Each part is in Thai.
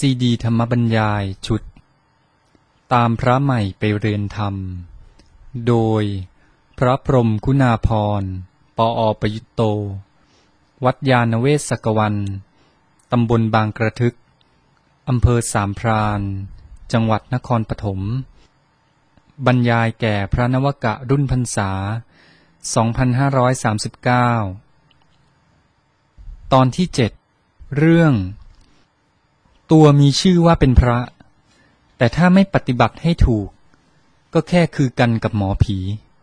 ซีดีธรรมบรรยายชุดตามพระใหม่ไปเรียนธรรมโดยพระพรหมคุณาภรณ์ ปอ.ประยุตโต วัดยานเวศกวัน ตำบลบางกระทึก อำเภอสามพราน จังหวัดนครปฐม บรรยายแก่พระนวกะรุ่นพรรษา 2539 ตอนที่ 7 เรื่องตัวมีชื่อว่าเป็นพระแต่ถ้าไม่ปฏิบัติให้ถูกก็แค่คือกันกับหมอผี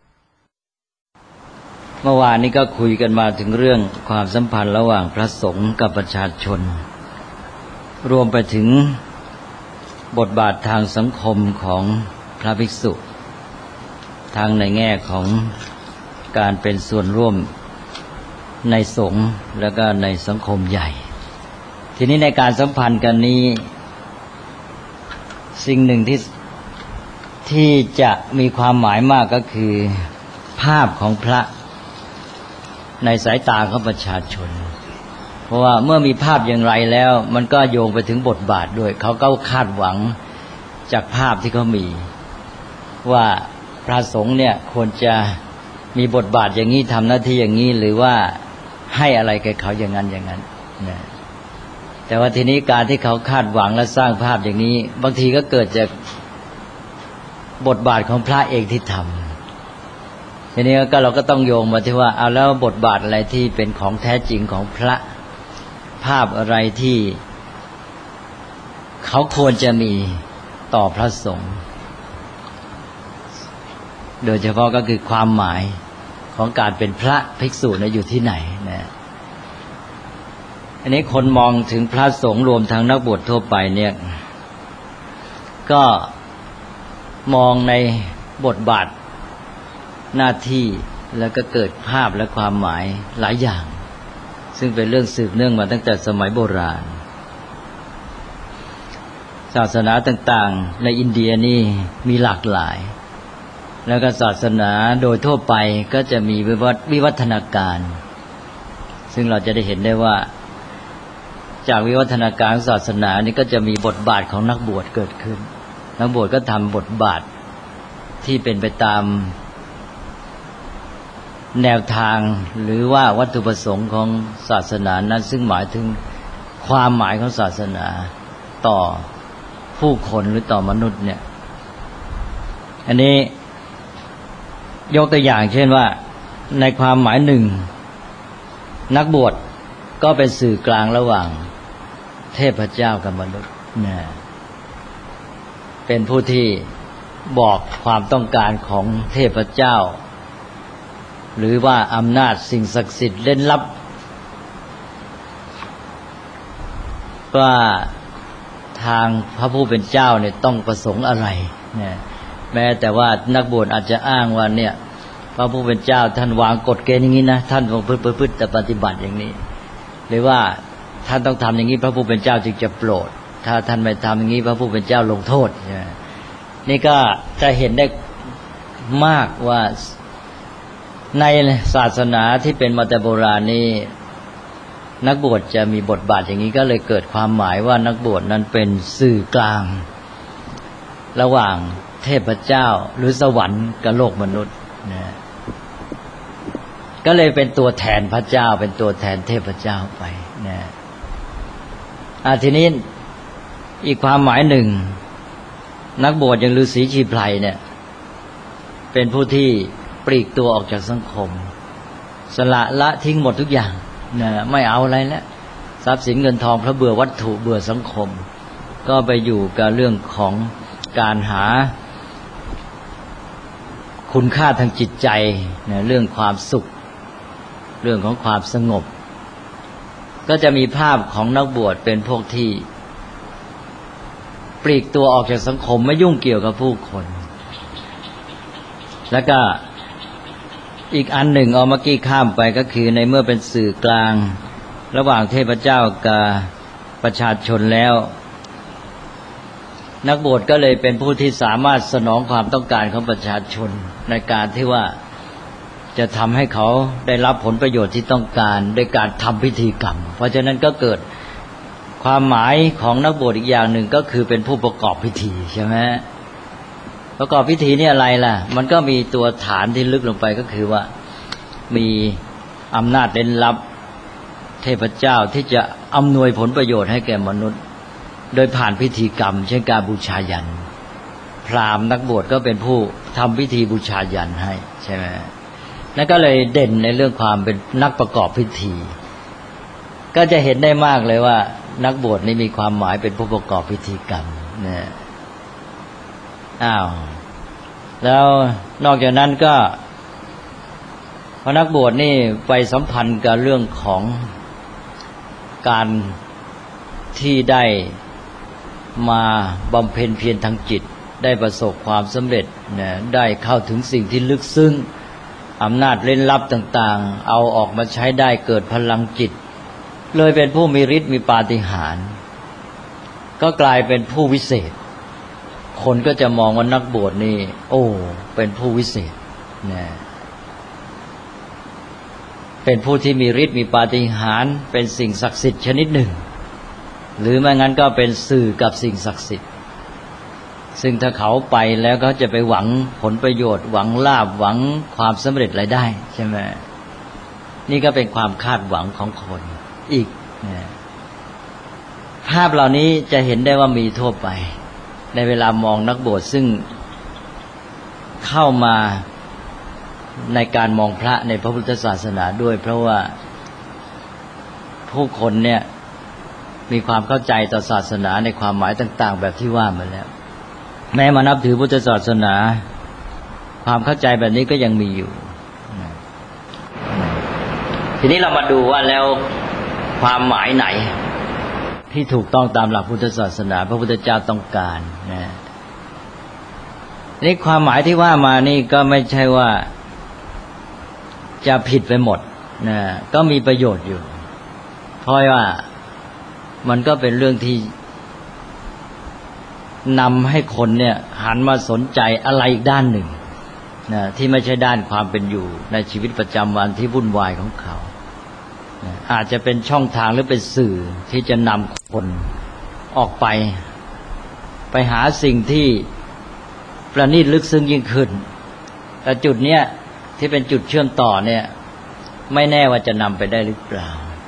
เมื่อวานนี้ก็คุยกันมาถึงเรื่องความสัมพันธ์ระหว่างพระสงฆ์กับประชาชนรวมไปถึงบทบาททางสังคมของพระภิกษุทางในแง่ของการเป็นส่วนร่วมในสงฆ์แล้วก็ในสังคมใหญ่ทีนี้ในการสัมพันธ์กันนี้สิ่งหนึ่งที่จะมีความหมายมากก็คือภาพของพระในสายตาของประชาชนเพราะว่าเมื่อมีภาพอย่างไรแล้วมันก็โยงไปถึงบทบาทด้วยเขาก็คาดหวังจากภาพที่เขามีว่าพระสงฆ์เนี่ยควรจะมีบทบาทอย่างนี้ทำหน้าที่อย่างนี้หรือว่าให้อะไรแก่เขาอย่างนั้นอย่างนั้นนะแต่ว่าทีนี้การที่เขาคาดหวังและสร้างภาพอย่างนี้บางทีก็เกิดจากบทบาทของพระเองที่ทำทีนี้ก็เราก็ต้องโยงมาที่ว่าเอาแล้วบทบาทอะไรที่เป็นของแท้จริงของพระภาพอะไรที่เขาควรจะมีต่อพระสงฆ์โดยเฉพาะก็คือความหมายของการเป็นพระภิกษุอยู่ที่ไหนนะอันนี้คนมองถึงพระสงฆ์รวมทั้งนักบวชทั่วไปเนี่ยก็มองในบทบาทหน้าที่แล้วก็เกิดภาพและความหมายหลายอย่างซึ่งเป็นเรื่องสืบเนื่องมาตั้งแต่สมัยโบราณศาสนาต่างๆในอินเดียนี่มีหลากหลายแล้วก็ศาสนาโดยทั่วไปก็จะมีวิวัฒนาการซึ่งเราจะได้เห็นได้ว่าจากวิวัฒนาการศาสนานี่ก็จะมีบทบาทของนักบวชเกิดขึ้นนักบวชก็ทำบทบาทที่เป็นไปตามแนวทางหรือว่าวัตถุประสงค์ของศาสนานั้นซึ่งหมายถึงความหมายของศาสนาต่อผู้คนหรือต่อมนุษย์เนี่ยอันนี้ยกตัวอย่างเช่นว่าในความหมายหนึ่งนักบวชก็เป็นสื่อกลางระหว่างเทพเจ้ากับมนุษย์นะเป็นผู้ที่บอกความต้องการของเทพเจ้าหรือว่าอำนาจสิ่งศักดิ์สิทธิ์เร้นลับว่าทางพระผู้เป็นเจ้าเนี่ยต้องประสงค์อะไรนะแม้แต่ว่านักบวชอาจจะอ้างว่าเนี่ยพระผู้เป็นเจ้าท่านวางกฎเกณฑ์อย่างนี้นะท่านต้องพฤติปฏิบัติอย่างนี้หรือว่าท่านต้องทำอย่างนี้พระผู้เป็นเจ้าจึงจะโปรดถ้าท่านไม่ทำอย่างนี้พระผู้เป็นเจ้าลงโทษนี่ก็จะเห็นได้มากว่าในศาสนาที่เป็นมาแต่โบราณนี้นักบวชจะมีบทบาทอย่างนี้ก็เลยเกิดความหมายว่านักบวชนั้นเป็นสื่อกลางระหว่างเทพเจ้าหรือสวรรค์กับโลกมนุษย์นะก็เลยเป็นตัวแทนพระเจ้าเป็นตัวแทนเทพเจ้าไปนะทีนี้อีกความหมายหนึ่งนักบวชอย่างฤาษีชีไพรเนี่ยเป็นผู้ที่ปลีกตัวออกจากสังคมสละละทิ้งหมดทุกอย่างนะไม่เอาอะไรแล้วทรัพย์สินเงินทองเพราะเบื่อวัตถุเบื่อสังคมก็ไปอยู่กับเรื่องของการหาคุณค่าทางจิตใจนะเรื่องความสุขเรื่องของความสงบก็จะมีภาพของนักบวชเป็นพวกที่ปลีกตัวออกจากสังคมไม่ยุ่งเกี่ยวกับผู้คนแล้วก็อีกอันหนึ่งเอาเมื่อกี้ข้ามไปก็คือในเมื่อเป็นสื่อกลางระหว่างเทพเจ้ากับประชาชนแล้วนักบวชก็เลยเป็นผู้ที่สามารถสนองความต้องการของประชาชนในการที่ว่าจะทำให้เขาได้รับผลประโยชน์ที่ต้องการด้วยการทำพิธีกรรมเพราะฉะนั้นก็เกิดความหมายของนักบวชอีกอย่างหนึ่งก็คือเป็นผู้ประกอบพิธีใช่ไหมประกอบพิธีนี่อะไรล่ะมันก็มีตัวฐานที่ลึกลงไปก็คือว่ามีอำนาจเร้นลับเทพเจ้าที่จะอำนวยผลประโยชน์ให้แก่มนุษย์โดยผ่านพิธีกรรมเช่นการบูชายัญพราหมณ์นักบวชก็เป็นผู้ทำพิธีบูชายัญให้ใช่ไหมนั่นก็เลยเด่นในเรื่องความเป็นนักประกอบพิธีก็จะเห็นได้มากเลยว่านักบวชนี่มีความหมายเป็นผู้ประกอบพิธีกรรมนะแล้วนอกจากนั้นก็พระนักบวชนี่ไปสัมพันธ์กับเรื่องของการที่ได้มาบำเพ็ญเพียรทางจิตได้ประสบความสำเร็จนะได้เข้าถึงสิ่งที่ลึกซึ้งอำนาจเร้นลับต่างๆเอาออกมาใช้ได้เกิดพลังจิตเลยเป็นผู้มีฤทธิ์มีปาฏิหาริย์ก็กลายเป็นผู้วิเศษคนก็จะมองว่านักบวชนี่โอ้เป็นผู้วิเศษนะเป็นผู้ที่มีฤทธิ์มีปาฏิหาริย์เป็นสิ่งศักดิ์สิทธิ์ชนิดหนึ่งหรือไม่งั้นก็เป็นสื่อกับสิ่งศักดิ์สิทธิ์ซึ่งถ้าเขาไปแล้วเขาจะไปหวังผลประโยชน์หวังลาภหวังความสำเร็จอะไรได้ใช่ไหมนี่ก็เป็นความคาดหวังของคนอีกนะภาพเหล่านี้จะเห็นได้ว่ามีทั่วไปในเวลามองนักบวชซึ่งเข้ามาในการมองพระในพระพุทธศาสนาด้วยเพราะว่าผู้คนเนี่ยมีความเข้าใจต่อศาสนาในความหมายต่างๆแบบที่ว่ามาแล้วแม้มานับถือพุทธศาสนาความเข้าใจแบบนี้ก็ยังมีอยู่ทีนี้เรามาดูว่าแล้วความหมายไหนที่ถูกต้องตามหลักพุทธศาสนาพระพุทธเจ้าต้องการนะนี่ความหมายที่ว่ามานี่ก็ไม่ใช่ว่าจะผิดไปหมดนะก็มีประโยชน์อยู่เพราะว่ามันก็เป็นเรื่องที่นำให้คนเนี่ยหันมาสนใจอะไรอีกด้านหนึ่งนะที่ไม่ใช่ด้านความเป็นอยู่ในชีวิตประจำวันที่วุ่นวายของเขานะอาจจะเป็นช่องทางหรือเป็นสื่อที่จะนำคนออกไปหาสิ่งที่ประณีตลึกซึ้งยิ่งขึ้นแต่จุดเนี้ยที่เป็นจุดเชื่อมต่อเนี่ยไม่แน่ว่าจะนำไปได้หรือเปล่า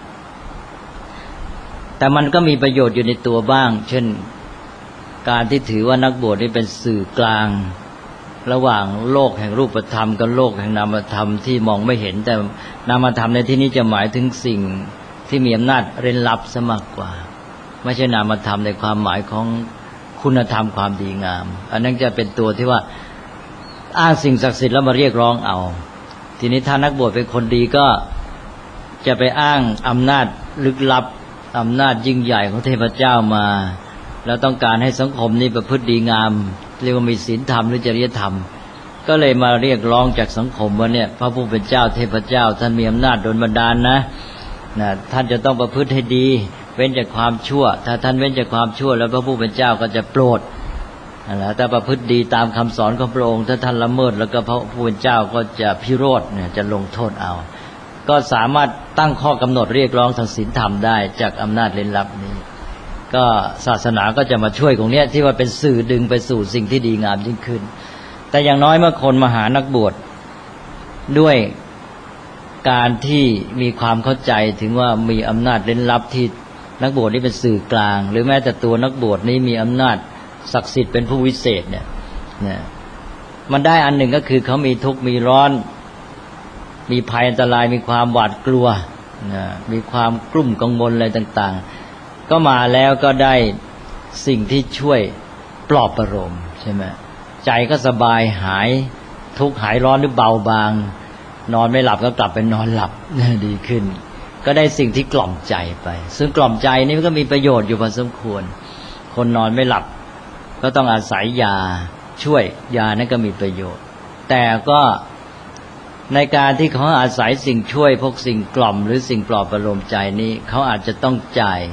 แต่มันก็มีประโยชน์อยู่ในตัวบ้างเช่นการที่ถือว่านักบวชนี่เป็นสื่อกลางระหว่างโลกแห่งรูปธรรมกับโลกแห่งนามธรรมที่มองไม่เห็นแต่นามธรรมในที่นี้จะหมายถึงสิ่งที่มีอำนาจเร้นลับซะมากกว่าไม่ใช่นามธรรมในความหมายของคุณธรรมความดีงามอันนั้นจะเป็นตัวที่ว่าอ้างสิ่งศักดิ์สิทธิ์แล้วมาเรียกร้องเอาทีนี้ถ้านักบวชเป็นคนดีก็จะไปอ้างอำนาจลึกลับอำนาจยิ่งใหญ่ของเทพเจ้ามาแล้วต้องการให้สังคมนี้ประพฤติดีงามเรียกว่ามีศีลธรรมหรือจริยธรรมก็เลยมาเรียกร้องจากสังคมว่าเนี่ยพระผู้เป็นเจ้าเทพเจ้าท่านมีอำนาจดลบันดาลนะท่านจะต้องประพฤติให้ดีเว้นจากความชั่วถ้าท่านเว้นจากความชั่วแล้วพระผู้เป็นเจ้าก็จะโปรดแต่ประพฤติดีตามคำสอนของพระองค์ถ้าท่านละเมิดแล้วก็พระผู้เป็นเจ้าก็จะพิโรธเนี่ยจะลงโทษเอาก็สามารถตั้งข้อกำหนดเรียกร้องทางศีลธรรมได้จากอำนาจเร้นลับนี้ก็ศาสนาก็จะมาช่วยตรงนี้ที่ว่าเป็นสื่อดึงไปสู่สิ่งที่ดีงามยิ่งขึ้นแต่อย่างน้อยเมื่อคนมาหานักบวชด้วยการที่มีความเข้าใจถึงว่ามีอำนาจเร้นลับที่นักบวชนี่เป็นสื่อกลางหรือแม้แต่ตัวนักบวชนี้มีอำนาจศักดิ์สิทธิ์เป็นผู้วิเศษเนี่ยมันได้อันหนึ่งก็คือเขามีทุกข์มีร้อนมีภัยอันตรายมีความหวาดกลัวมีความกลุ้มกังวลอะไรต่างๆก็มาแล้วก็ได้สิ่งที่ช่วยปลอบประโลมใช่ไหมใจก็สบายหายทุกข์หายร้อนหรือเบาบางนอนไม่หลับก็กลับไปนอนหลับดีขึ้นก็ได้สิ่งที่กล่อมใจไปซึ่งกล่อมใจนี่มันก็มีประโยชน์อยู่พอสมควรคนนอนไม่หลับก็ต้องอาศัยยาช่วยยานั้นก็มีประโยชน์แต่ก็ในการที่เขาอาศัยสิ่งช่วยพวกสิ่งกล่อมหรือสิ่งปลอบประโลมใจนี้เขาอาจจะต้องจ่าย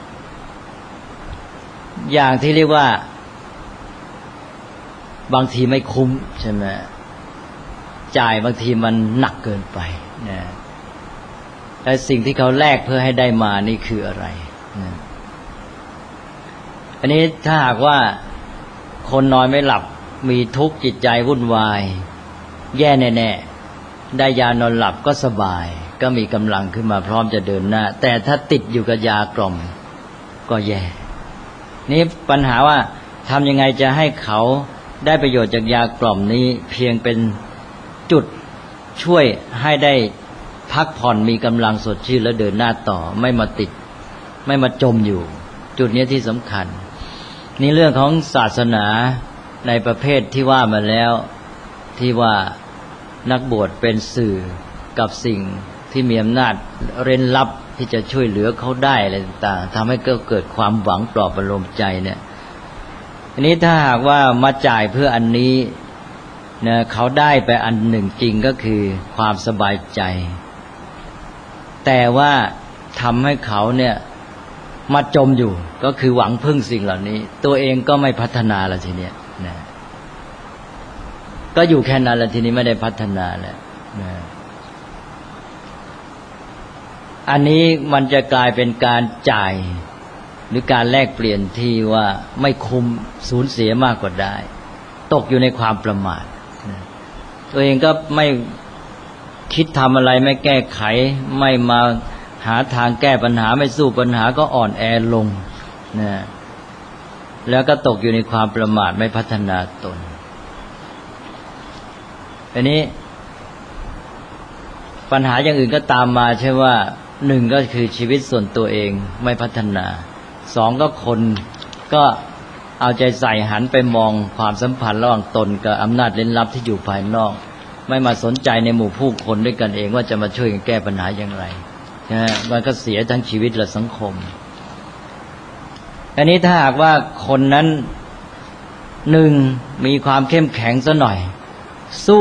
อย่างที่เรียกว่าบางทีไม่คุ้มใช่ไหมจ่ายบางทีมันหนักเกินไปนะแต่สิ่งที่เขาแลกเพื่อให้ได้มานี่คืออะไรนะนนี้ถ้าหากว่าคนนอนไม่หลับมีทุกข์จิตใจวุ่นวายแย่แน่ๆได้ยานอนหลับก็สบายก็มีกำลังขึ้นมาพร้อมจะเดินหน้าแต่ถ้าติดอยู่กับยากล่อมก็แย่นี่ปัญหาว่าทำยังไงจะให้เขาได้ประโยชน์จากยากล่อมนี้เพียงเป็นจุดช่วยให้ได้พักผ่อนมีกำลังสดชื่นแล้วเดินหน้าต่อไม่มาติดไม่มาจมอยู่จุดนี้ที่สำคัญนี่เรื่องของศาสนาในประเภทที่ว่ามาแล้วที่ว่านักบวชเป็นสื่อกับสิ่งที่มีอำนาจเร้นลับที่จะช่วยเหลือเขาได้อะไรต่างๆทำให้เกิดความหวังปลอบประโลมใจเนี่ยอันนี้ถ้าหากว่ามาจ่ายเพื่ออันนี้เนี่ยเขาได้ไปอันหนึ่งจริงก็คือความสบายใจแต่ว่าทำให้เขาเนี่ยมาจมอยู่ก็คือหวังพึ่งสิ่งเหล่านี้ตัวเองก็ไม่พัฒนาแล้วทีเนี้ยนะก็อยู่แค่นั้นแล้วทีนี้ไม่ได้พัฒนาแล้วนะอันนี้มันจะกลายเป็นการจ่ายหรือการแลกเปลี่ยนที่ว่าไม่คุ้มสูญเสียมากกว่าได้ตกอยู่ในความประมาทนะตัวเองก็ไม่คิดทำอะไรไม่แก้ไขไม่มาหาทางแก้ปัญหาไม่สู้ปัญหาก็อ่อนแอลงนะแล้วก็ตกอยู่ในความประมาทไม่พัฒนาตนอันนี้ปัญหาอย่างอื่นก็ตามมาใช่ว่าหนึ่งก็คือชีวิตส่วนตัวเองไม่พัฒนาสองก็คนก็เอาใจใส่หันไปมองความสัมพันธ์ระหว่างตนกับอำนาจเร้นลับที่อยู่ภายนอกไม่มาสนใจในหมู่ผู้คนด้วยกันเองว่าจะมาช่วยกันแก้ปัญหาอย่างไรนะมันก็เสียทั้งชีวิตและสังคมอันนี้ถ้าหากว่าคนนั้นหนึ่งมีความเข้มแข็งซะหน่อยสู้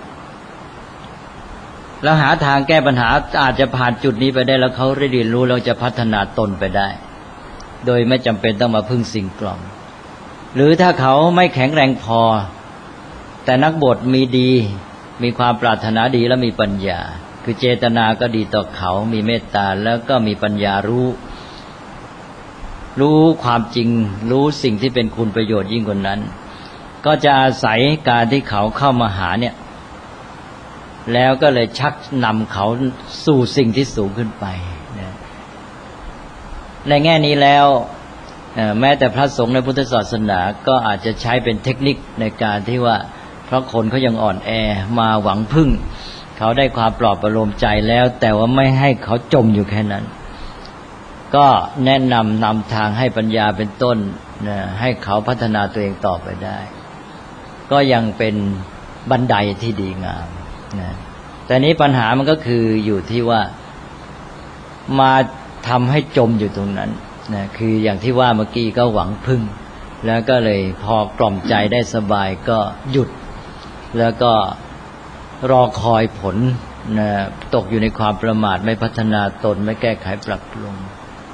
แล้วหาทางแก้ปัญหาอาจจะผ่านจุดนี้ไปได้แล้วเขาได้เรียนรู้แล้วจะพัฒนาตนไปได้โดยไม่จำเป็นต้องมาพึ่งสิ่งกล่อมหรือถ้าเขาไม่แข็งแรงพอแต่นักบวชมีดีมีความปรารถนาดีและมีปัญญาคือเจตนาก็ดีต่อเขามีเมตตาแล้วก็มีปัญญารู้ความจริงรู้สิ่งที่เป็นคุณประโยชน์ยิ่งกว่านั้นก็จะอาศัยการที่เขาเข้ามาหาเนี่ยแล้วก็เลยชักนำเขาสู่สิ่งที่สูงขึ้นไปในแง่นี้แล้วแม้แต่พระสงฆ์ในพุทธศาสนาก็อาจจะใช้เป็นเทคนิคในการที่ว่าเพราะคนเขายังอ่อนแอมาหวังพึ่งเขาได้ความปลอบประโลมใจแล้วแต่ว่าไม่ให้เขาจมอยู่แค่นั้นก็แนะนำทางให้ปัญญาเป็นต้นให้เขาพัฒนาตัวเองต่อไปได้ก็ยังเป็นบันไดที่ดีงามแต่นี้ปัญหามันก็คืออยู่ที่ว่ามาทำให้จมอยู่ตรงนั้นคืออย่างที่ว่าเมื่อกี้ก็หวังพึ่งแล้วก็เลยพอกล่อมใจได้สบายก็หยุดแล้วก็รอคอยผลตกอยู่ในความประมาทไม่พัฒนาตนไม่แก้ไขปรับปรุง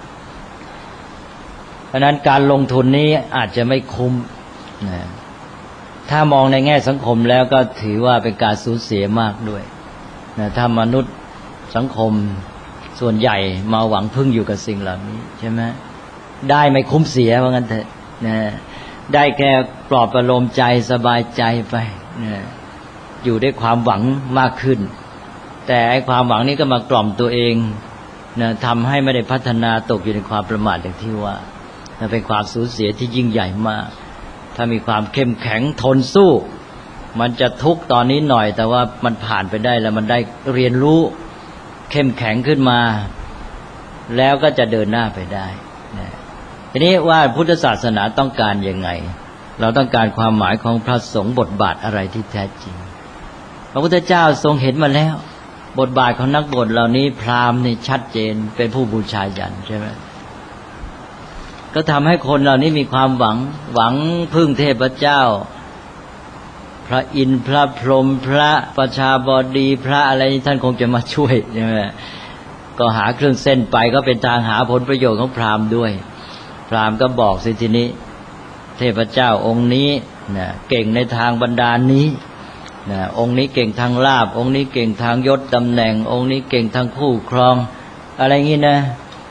เพราะนั้นการลงทุนนี้อาจจะไม่คุ้มถ้ามองในแง่สังคมแล้วก็ถือว่าเป็นการสูญเสียมากด้วยถ้ามนุษย์สังคมส่วนใหญ่มาหวังพึ่งอยู่กับสิ่งเหล่านี้ใช่ไหมได้ไม่คุ้มเสียว่างั้นเถอะได้แค่ปลอบประโลมใจสบายใจไปอยู่ด้วยความหวังมากขึ้นแต่ไอ้ความหวังนี้ก็มากล่อมตัวเองทำให้ไม่ได้พัฒนาตกอยู่ในความประมาทอย่างที่ว่าเป็นความสูญเสียที่ยิ่งใหญ่มากถ้ามีความเข้มแข็งทนสู้มันจะทุกข์ตอนนี้หน่อยแต่ว่ามันผ่านไปได้แล้วมันได้เรียนรู้เข้มแข็งขึ้นมาแล้วก็จะเดินหน้าไปได้ทีนี้ว่าพุทธศาสนาต้องการยังไงเราต้องการความหมายของพระสงฆ์บทบาทอะไรที่แท้จริงพระพุทธเจ้าทรงเห็นมาแล้วบทบาทของนักบวชเหล่านี้พราหมณ์นี่ชัดเจนเป็นผู้บูชายัญใช่ไหมก็ทำให้คนเหล่านี้มีความหวังพึ่งเทพเจ้าพระอินทร์พระพรหมพระประชาบดีพระอะไรท่านคงจะมาช่วยใช่ไหมก็หาเครื่องเส้นไปก็เป็นทางหาผลประโยชน์ของพราหมณ์ด้วยพราหมณ์ก็บอกสิทีนี้เทพเจ้าองค์นี้เก่งในทางบรรดาลนี้องค์นี้เก่งทางลาภองค์นี้เก่งทางยศตำแหน่งองค์นี้เก่งทางคู่ครองอะไรงี้นะ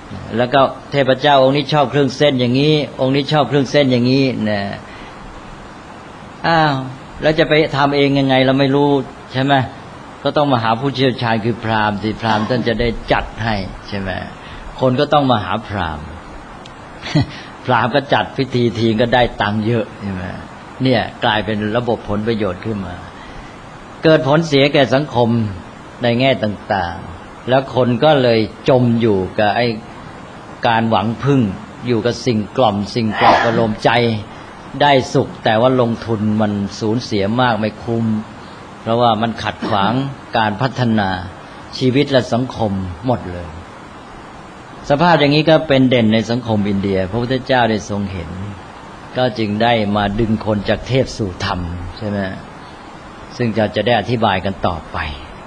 แล้วก็เทพเจ้าองค์นี้ชอบเครื่องเส้นอย่างนี้องค์นี้ชอบเครื่องเส้นอย่างนี้นะอ้าวแล้วจะไปทำเองยังไงเราไม่รู้ใช่ไหมก็ต้องมาหาผู้เชี่ยวชาญคือพราหมณ์สิพราหมณ์ท่านจะได้จัดให้ใช่ไหมคนก็ต้องมาหาพราหมณ์ พราหมณ์ก็จัดพิธีทีก็ได้ตังค์เยอะใช่ไหมเนี่ยกลายเป็นระบบผลประโยชน์ขึ้นมาเกิดผลเสียแก่สังคมในแง่ต่างๆแล้วคนก็เลยจมอยู่กับไอ้การหวังพึ่งอยู่กับสิ่งกล่อมสิ่งปลอบประโลมใจได้สุขแต่ว่าลงทุนมันสูญเสียมากไม่คุ้มเพราะว่ามันขัดขวางการพัฒนาชีวิตและสังคมหมดเลยสภาพอย่างนี้ก็เป็นเด่นในสังคมอินเดียพระพุทธเจ้าได้ทรงเห็นก็จึงได้มาดึงคนจากเทพสู่ธรรมใช่ไหมซึ่งจะได้อธิบายกันต่อไป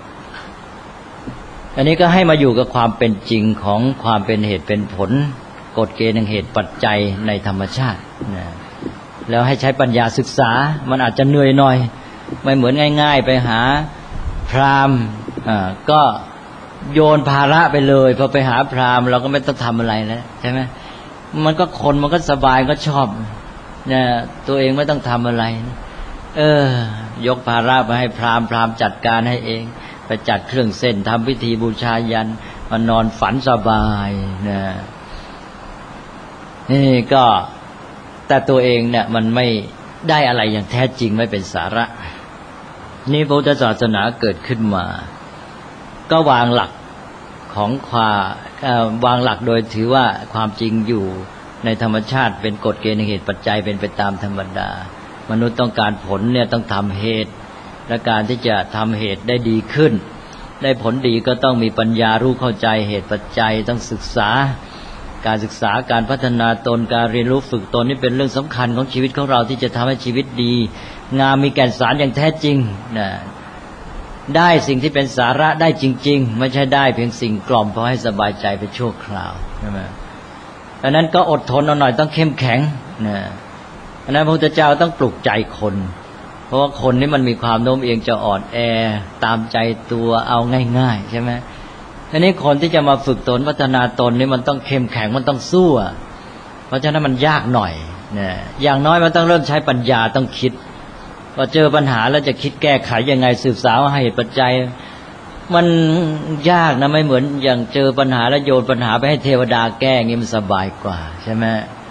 อันนี้ก็ให้มาอยู่กับความเป็นจริงของความเป็นเหตุเป็นผลกฎเกณฑ์แห่งเหตุปัจจัยในธรรมชาตินะแล้วให้ใช้ปัญญาศึกษามันอาจจะเหนื่อยหน่อยไม่เหมือนง่ายๆไปหาพราหมณ์ก็โยนภาระไปเลยพอไปหาพราหมณ์เราก็ไม่ต้องทำอะไรแล้วใช่ไหมมันก็คนมันก็สบายก็ชอบเนี่ยตัวเองไม่ต้องทำอะไรยกภาระไปให้พราหมณ์พราหมณ์จัดการให้เองไปจัดเครื่องเส้นทำพิธีบูชายันมานอนฝันสบายนะนี่ก็แต่ตัวเองเนี่ยมันไม่ได้อะไรอย่างแท้จริงไม่เป็นสาระนี่พุทธศาสนาเกิดขึ้นมาก็วางหลักของวางหลักโดยถือว่าความจริงอยู่ในธรรมชาติเป็นกฎเกณฑ์เหตุปัจจัยเป็นไปตามธรรมดามนุษย์ต้องการผลเนี่ยต้องทำเหตุและการที่จะทำเหตุได้ดีขึ้นได้ผลดีก็ต้องมีปัญญารู้เข้าใจเหตุปัจจัยต้องศึกษาการศึกษาการพัฒนาตนการเรียนรู้ฝึกตนนี่เป็นเรื่องสำคัญของชีวิตของเราที่จะทำให้ชีวิตดีงามมีแก่นสารอย่างแท้จริงนะได้สิ่งที่เป็นสาระได้จริงๆไม่ใช่ได้เพียงสิ่งกล่อมพอให้สบายใจไปชั่วคราวใช่ไหมดังนั้นก็อดทนเอาหน่อยต้องเข้มแข็งนะดังนั้นพระพุทธเจ้าต้องปลุกใจคนเพราะว่าคนนี่มันมีความโน้มเอียงจะอ่อนแอตามใจตัวเอาง่ายๆใช่ไหมทีนี้คนที่จะมาฝึกตนพัฒนาตนนี่มันต้องเข้มแข็งมันต้องสู้เพราะฉะนั้นมันยากหน่อยนะอย่างน้อยมันต้องเริ่มใช้ปัญญาต้องคิดพอเจอปัญหาแล้วจะคิดแก้ไขยังไงสืบสาวหาเหตุปัจจัยมันยากนะไม่เหมือนอย่างเจอปัญหาแล้วโยนปัญหาไปให้เทวดาแก้งี้มันสบายกว่าใช่ไหม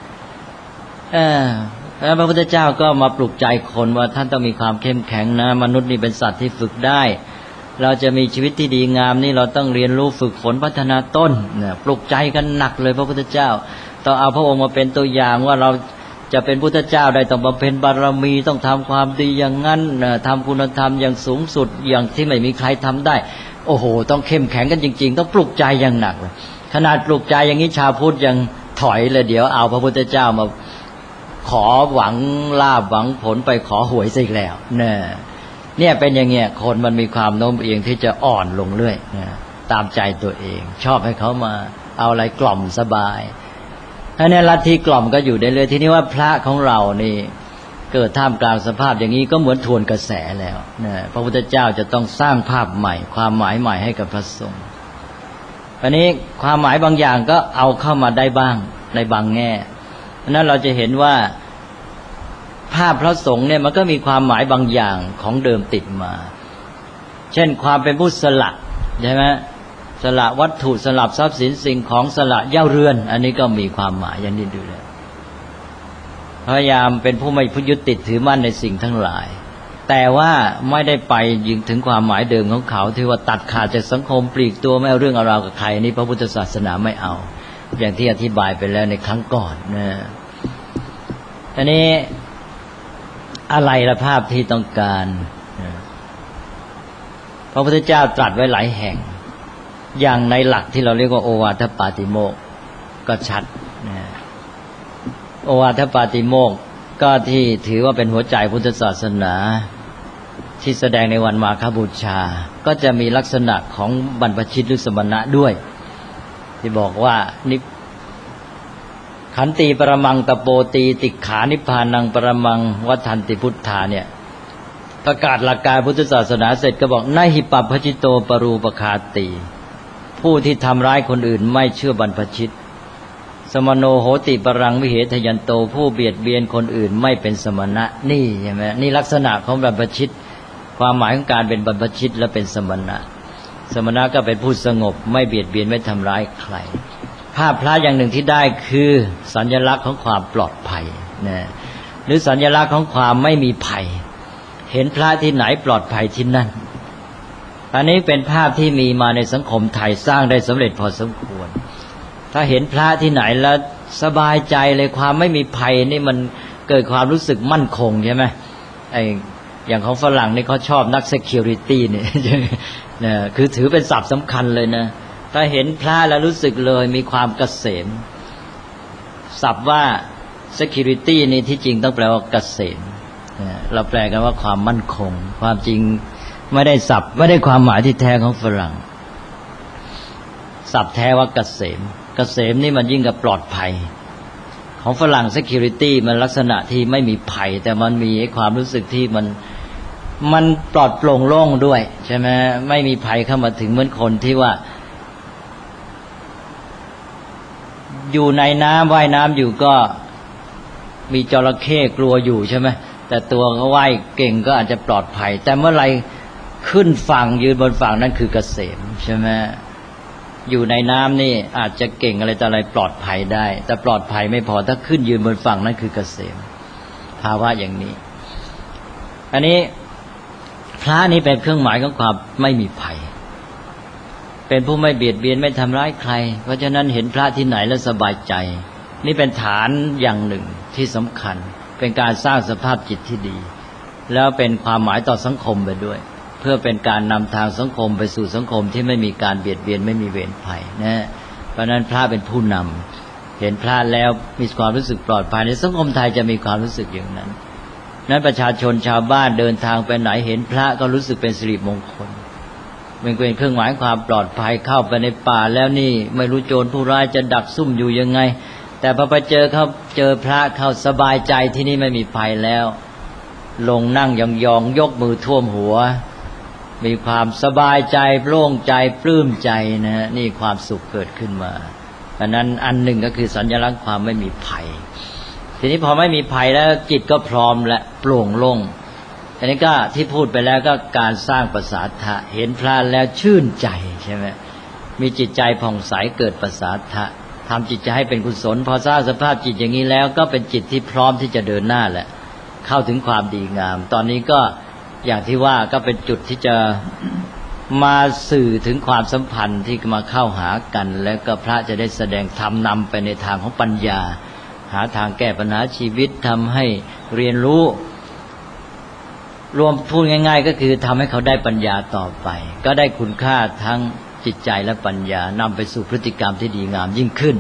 แล้วพระพุทธเจ้าก็มาปลุกใจคนว่าท่านต้องมีความเข้มแข็งนะมนุษย์นี่เป็นสัตว์ที่ฝึกได้เราจะมีชีวิตที่ดีงามนี่เราต้องเรียนรู้ฝึกฝนพัฒนาตนเนี่ยปลุกใจกันหนักเลยพระพุทธเจ้าต้องเอาพระองค์มาเป็นตัวอย่างว่าเราจะเป็นพุทธเจ้าได้ต้องบำเพ็ญบารมีต้องทำความดีอย่างนั้นทำคุณธรรมอย่างสูงสุดอย่างที่ไม่มีใครทำได้โอ้โหต้องเข้มแข็งกันจริงๆต้องปลุกใจอย่างหนักเลยขนาดปลุกใจอย่างนี้ชาวพุทธยังถอยเลยเดี๋ยวเอาพระพุทธเจ้ามาขอหวังลาภหวังผลไปขอหวยซะอีกแล้วเนี่ยเป็นอย่างเงี้ยคนมันมีความโน้มเอียงที่จะอ่อนลงเรื่อยตามใจตัวเองชอบให้เขามาเอาอะไรกล่อมสบายถ้าเนี่ยลัทธิกล่อมก็อยู่ได้เลยทีนี้ว่าพระของเรานี่เกิดท่ามกลางสภาพอย่างนี้ก็เหมือนทวนกระแสแล้วพระพุทธเจ้าจะต้องสร้างภาพใหม่ความหมายใหม่ให้กับพระสงฆ์อันนี้ความหมายบางอย่างก็เอาเข้ามาได้บ้างในบางแง่เพราะนั้นเราจะเห็นว่าภาพพระสงฆ์เนี่ยมันก็มีความหมายบางอย่างของเดิมติดมาเช่นความเป็นผู้สละใช่ไหมสละวัตถุสละทรัพย์สินสิ่งของสละเย่าเรือนอันนี้ก็มีความหมายอย่างนี้ด้วยพยายามเป็นผู้ไม่ยึดติดถือมั่นในสิ่งทั้งหลายแต่ว่าไม่ได้ไปยิงถึงความหมายเดิมของเขาที่ว่าตัดขาดจากสังคมปลีกตัวไม่เอาเรื่องเอาราวกับใครนี่พระพุทธศาสนาไม่เอาอย่างที่อธิบายไปแล้วในครั้งก่อนอันนี้อะไรละภาพที่ต้องการพระพุทธเจ้าตรัสไว้หลายแห่งอย่างในหลักที่เราเรียกว่าโอวาทปาติโมกข์ก็ชัดโอวาทปาติโมกข์ก็ที่ถือว่าเป็นหัวใจพุทธศาสนาที่แสดงในวันมาฆบูชาก็จะมีลักษณะของบรรพชิตหรือสมณะด้วยที่บอกว่านิขันติปรมังตโปตีติขานิพพานังปรมังวัฏันติพุทธาเนี่ยประกาศหลักการพุทธศาสนาเสร็จก็บอกนาหิปัพพชิโตปรูปคาติผู้ที่ทำร้ายคนอื่นไม่เชื่อบรรพชิตสมโนโหติปรังวิเหทยันโตผู้เบียดเบียนคนอื่นไม่เป็นสมณะนี่ใช่ไหมนี่ลักษณะของบรรพชิตความหมายของการเป็นบรรพชิตและเป็นสมณะสมณะก็เป็นผู้สงบไม่เบียดเบียนไม่ทำร้ายใครภาพพระอย่างหนึ่งที่ได้คือสัญลักษณ์ของความปลอดภัยนะหรือสัญลักษณ์ของความไม่มีภัยเห็นพระที่ไหนปลอดภัยที่นั่นอันนี้เป็นภาพที่มีมาในสังคมไทยสร้างได้สำเร็จพอสมควรถ้าเห็นพระที่ไหนแล้วสบายใจเลยความไม่มีภัยนี่มันเกิดความรู้สึกมั่นคงใช่ไหมไอ้อย่างของฝรั่งนี่เขาชอบนัก security เนี่ยคือถือเป็นศัพท์สำคัญเลยนะถ้าเห็นพระแล้วรู้สึกเลยมีความเกษมศัพท์ว่า security นี่ที่จริงต้องแปลว่าเกษมเราแปลกันว่าความมั่นคงความจริงไม่ได้ศัพท์ไม่ได้ความหมายที่แท้ของฝรั่งศัพท์แท้ว่าเกษมเกษมนี่มันยิ่งกับปลอดภัยของฝรั่ง security มันลักษณะที่ไม่มีภัยแต่มันมีความรู้สึกที่มันปลอดโปร่งโล่งด้วยใช่ไหมไม่มีภัยเข้ามาถึงเหมือนคนที่ว่าอยู่ในน้ำว่ายน้ำอยู่ก็มีจระเข้กลัวอยู่ใช่ไหมแต่ตัวเขาว่ายเก่งก็อาจจะปลอดภัยแต่เมื่อไรขึ้นฝั่งยืนบนฝั่งนั่นคือเกษมใช่ไหมอยู่ในน้ำนี่อาจจะเก่งอะไรแต่อะไรปลอดภัยได้แต่ปลอดภัยไม่พอถ้าขึ้นยืนบนฝั่งนั่นคือเกษมภาวะอย่างนี้อันนี้พระนี้เป็นเครื่องหมายของความไม่มีภัยเป็นผู้ไม่เบียดเบียนไม่ทำร้ายใครเพราะฉะนั้นเห็นพระที่ไหนแล้วสบายใจนี่เป็นฐานอย่างหนึ่งที่สำคัญเป็นการสร้างสภาพจิตที่ดีแล้วเป็นความหมายต่อสังคมไปด้วยเพื่อเป็นการนำทางสังคมไปสู่สังคมที่ไม่มีการเบียดเบียนไม่มีเวรภัยนะเพราะนั้นพระเป็นผู้นำเห็นพระแล้วมีความรู้สึกปลอดภัยในสังคมไทยจะมีความรู้สึกอย่างนั้นนั้นประชาชนชาวบ้านเดินทางไปไหนเห็นพระก็รู้สึกเป็นสิริมงคลเป็นเครื่องหมายความปลอดภัยเข้าไปในป่าแล้วนี่ไม่รู้โจรผู้ร้ายจะดักซุ่มอยู่ยังไงแต่พอไปเจอพระเข้าสบายใจที่นี่ไม่มีภัยแล้วลงนั่งยองๆยกมือท่วมหัวมีความสบายใจโล่งใจปลื้มใจนะนี่ความสุขเกิดขึ้นมาเพราะนั้นอันหนึ่งก็คือสัญลักษณ์ความไม่มีภัยทีนี้พอไม่มีภัยแล้วจิตก็พร้อมและโปร่งโล่งอันนี้ก็ที่พูดไปแล้วก็การสร้างประสาทะเห็นพระแล้วชื่นใจใช่ไหมมีจิตใจผ่องใสเกิดประสาทะทำจิตใจให้เป็นกุศลพอสร้างสภาพจิตอย่างนี้แล้วก็เป็นจิตที่พร้อมที่จะเดินหน้าแหละเข้าถึงความดีงามตอนนี้ก็อย่างที่ว่าก็เป็นจุดที่จะมาสื่อถึงความสัมพันธ์ที่มาเข้าหากันแล้วก็พระจะได้แสดงธรรมนำไปในทางของปัญญาหาทางแก้ปัญหาชีวิตทำให้เรียนรู้รวมพูดง่ายๆก็คือทำให้เขาได้ปัญญาต่อไปก็ได้คุณค่าทั้งจิตใจและปัญญานำไปสู่พฤติกรรมที่ดีงามยิ่งขึ้น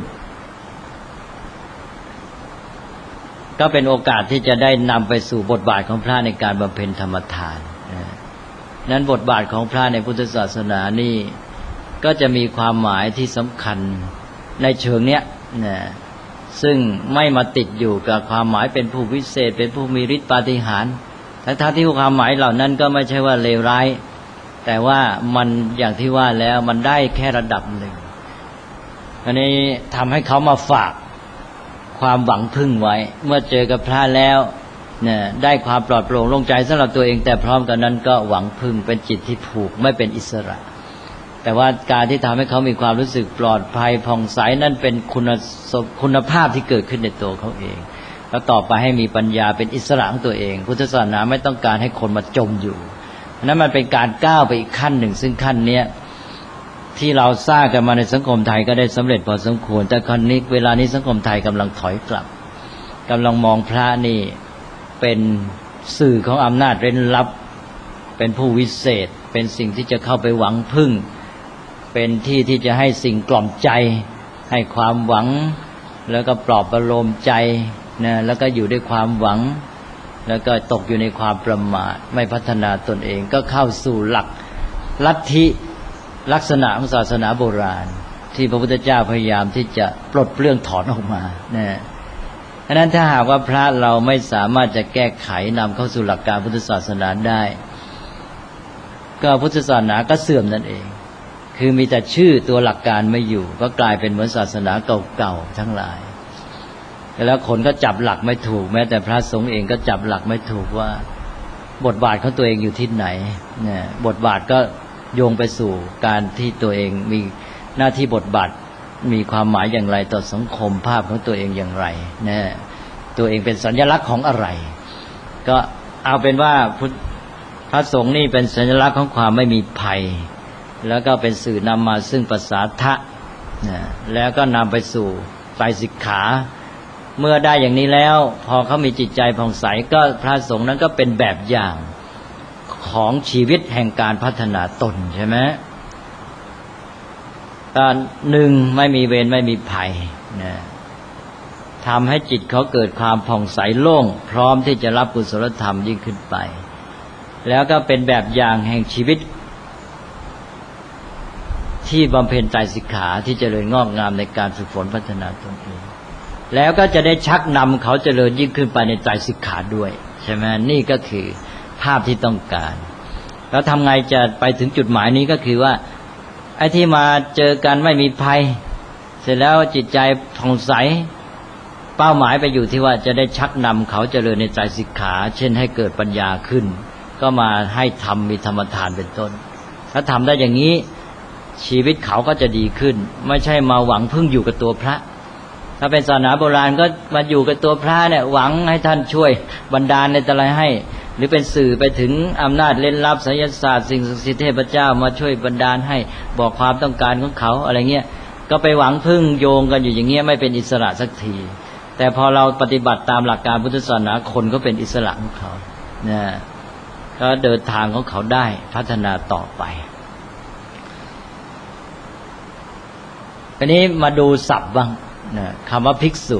ก็เป็นโอกาสที่จะได้นำไปสู่บทบาทของพระในการบำเพ็ญธรรมทานนั้นบทบาทของพระในพุทธศาสนานี่ก็จะมีความหมายที่สำคัญในเชิงเนี้ยนะซึ่งไม่มาติดอยู่กับความหมายเป็นผู้วิเศษเป็นผู้มีฤทธิ์ปาฏิหาริย์ทั้งที่ความหมายเหล่านั้นก็ไม่ใช่ว่าเลวร้ายแต่ว่ามันอย่างที่ว่าแล้วมันได้แค่ระดับหนึ่งอันนี้ทำให้เขามาฝากความหวังพึ่งไว้เมื่อเจอกับพระแล้วเนี่ยได้ความปลอดโปร่งโล่งใจสำหรับตัวเองแต่พร้อมกันนั้นก็หวังพึ่งเป็นจิตที่ผูกไม่เป็นอิสระแต่ว่าการที่ทำให้เขามีความรู้สึกปลอดภัยผ่องใสนั่นเป็นคุณภาพที่เกิดขึ้นในตัวเขาเองแล้วต่อไปให้มีปัญญาเป็นอิสระของตัวเองพุทธศาสนาไม่ต้องการให้คนมาจมอยู่นั้นมันเป็นการก้าวไปอีกขั้นหนึ่งซึ่งขั้นเนี้ยที่เราสร้างกันมาในสังคมไทยก็ได้สำเร็จพอสมควรแต่คราวนี้เวลานี้สังคมไทยกำลังถอยกลับกำลังมองพระนี่เป็นสื่อของอำนาจเร้นลับเป็นผู้วิเศษเป็นสิ่งที่จะเข้าไปหวังพึ่งเป็นที่ที่จะให้สิ่งกล่อมใจให้ความหวังแล้วก็ปลอบประโลมใจนะแล้วก็อยู่ด้วยความหวังแล้วก็ตกอยู่ในความประมาทไม่พัฒนาตนเองก็เข้าสู่หลักลัทธิลักษณะของศาสนาโบราณที่พระพุทธเจ้าพยายามที่จะปลดเปลื้องถอนออกมานะฉะนั้นถ้าหากว่าพระเราไม่สามารถจะแก้ไขนำเข้าสู่หลักการพุทธศาสนาได้ก็พุทธศาสนาก็เสื่อมนั่นเองคือมีแต่ชื่อตัวหลักการไม่อยู่ก็กลายเป็นเหมือนศาสนาเก่าๆทั้งหลายแล้วคนก็จับหลักไม่ถูกแม้แต่พระสงฆ์เองก็จับหลักไม่ถูกว่าบทบาทของตัวเองอยู่ที่ไหนเนี่ยบทบาทก็โยงไปสู่การที่ตัวเองมีหน้าที่บทบาทมีความหมายอย่างไรต่อสังคมภาพของตัวเองอย่างไรเนี่ยตัวเองเป็นสัญลักษณ์ของอะไรก็เอาเป็นว่าพระสงฆ์นี่เป็นสัญลักษณ์ของความไม่มีภัยแล้วก็เป็นสื่อนำมาซึ่งภาษาทะแล้วก็นำไปสู่ไตรสิกขาเมื่อได้อย่างนี้แล้วพอเขามีจิตใจผ่องใสก็พระสงฆ์นั้นก็เป็นแบบอย่างของชีวิตแห่งการพัฒนาตนใช่ไหมหนึ่งไม่มีเวรไม่มีภัยทำให้จิตเขาเกิดความผ่องใสโล่งพร้อมที่จะรับกุศลธรรมยิ่งขึ้นไปแล้วก็เป็นแบบอย่างแห่งชีวิตที่บำเพ็ญไตรสิกขาที่เจริญงอกงามในการฝึกฝนพัฒนาตนเองแล้วก็จะได้ชักนำเขาเจริญยิ่งขึ้นไปในไตรสิกขาด้วยใช่ไหมนี่ก็คือภาพที่ต้องการแล้วทำไงจะไปถึงจุดหมายนี้ก็คือว่าไอ้ที่มาเจอกันไม่มีภัยเสร็จแล้วจิตใจผ่องใสเป้าหมายไปอยู่ที่ว่าจะได้ชักนำเขาเจริญในไตรสิกขาเช่นให้เกิดปัญญาขึ้นก็มาให้ทำมีธรรมทานเป็นต้นถ้าทำได้อย่างนี้ชีวิตเขาก็จะดีขึ้นไม่ใช่มาหวังพึ่งอยู่กับตัวพระถ้าเป็นศาสนาโบราณก็มาอยู่กับตัวพระเนี่ยหวังให้ท่านช่วยบันดาลในอะไรให้หรือเป็นสื่อไปถึงอำนาจเล่นลับไสยศาสตร์สิ่งศักดิ์สิทธิ์เทพเจ้ามาช่วยบันดาลให้บอกความต้องการของเขาอะไรเงี้ยก็ไปหวังพึ่งโยงกันอยู่อย่างเงี้ยไม่เป็นอิสระสักทีแต่พอเราปฏิบัติตามหลักการพุทธศาสนาคนก็เป็นอิสระของเขาเนี่ยก็เดินทางของเขาได้พัฒนาต่อไปทีนี้มาดูศัพท์บ้างนะคำว่าภิกษุ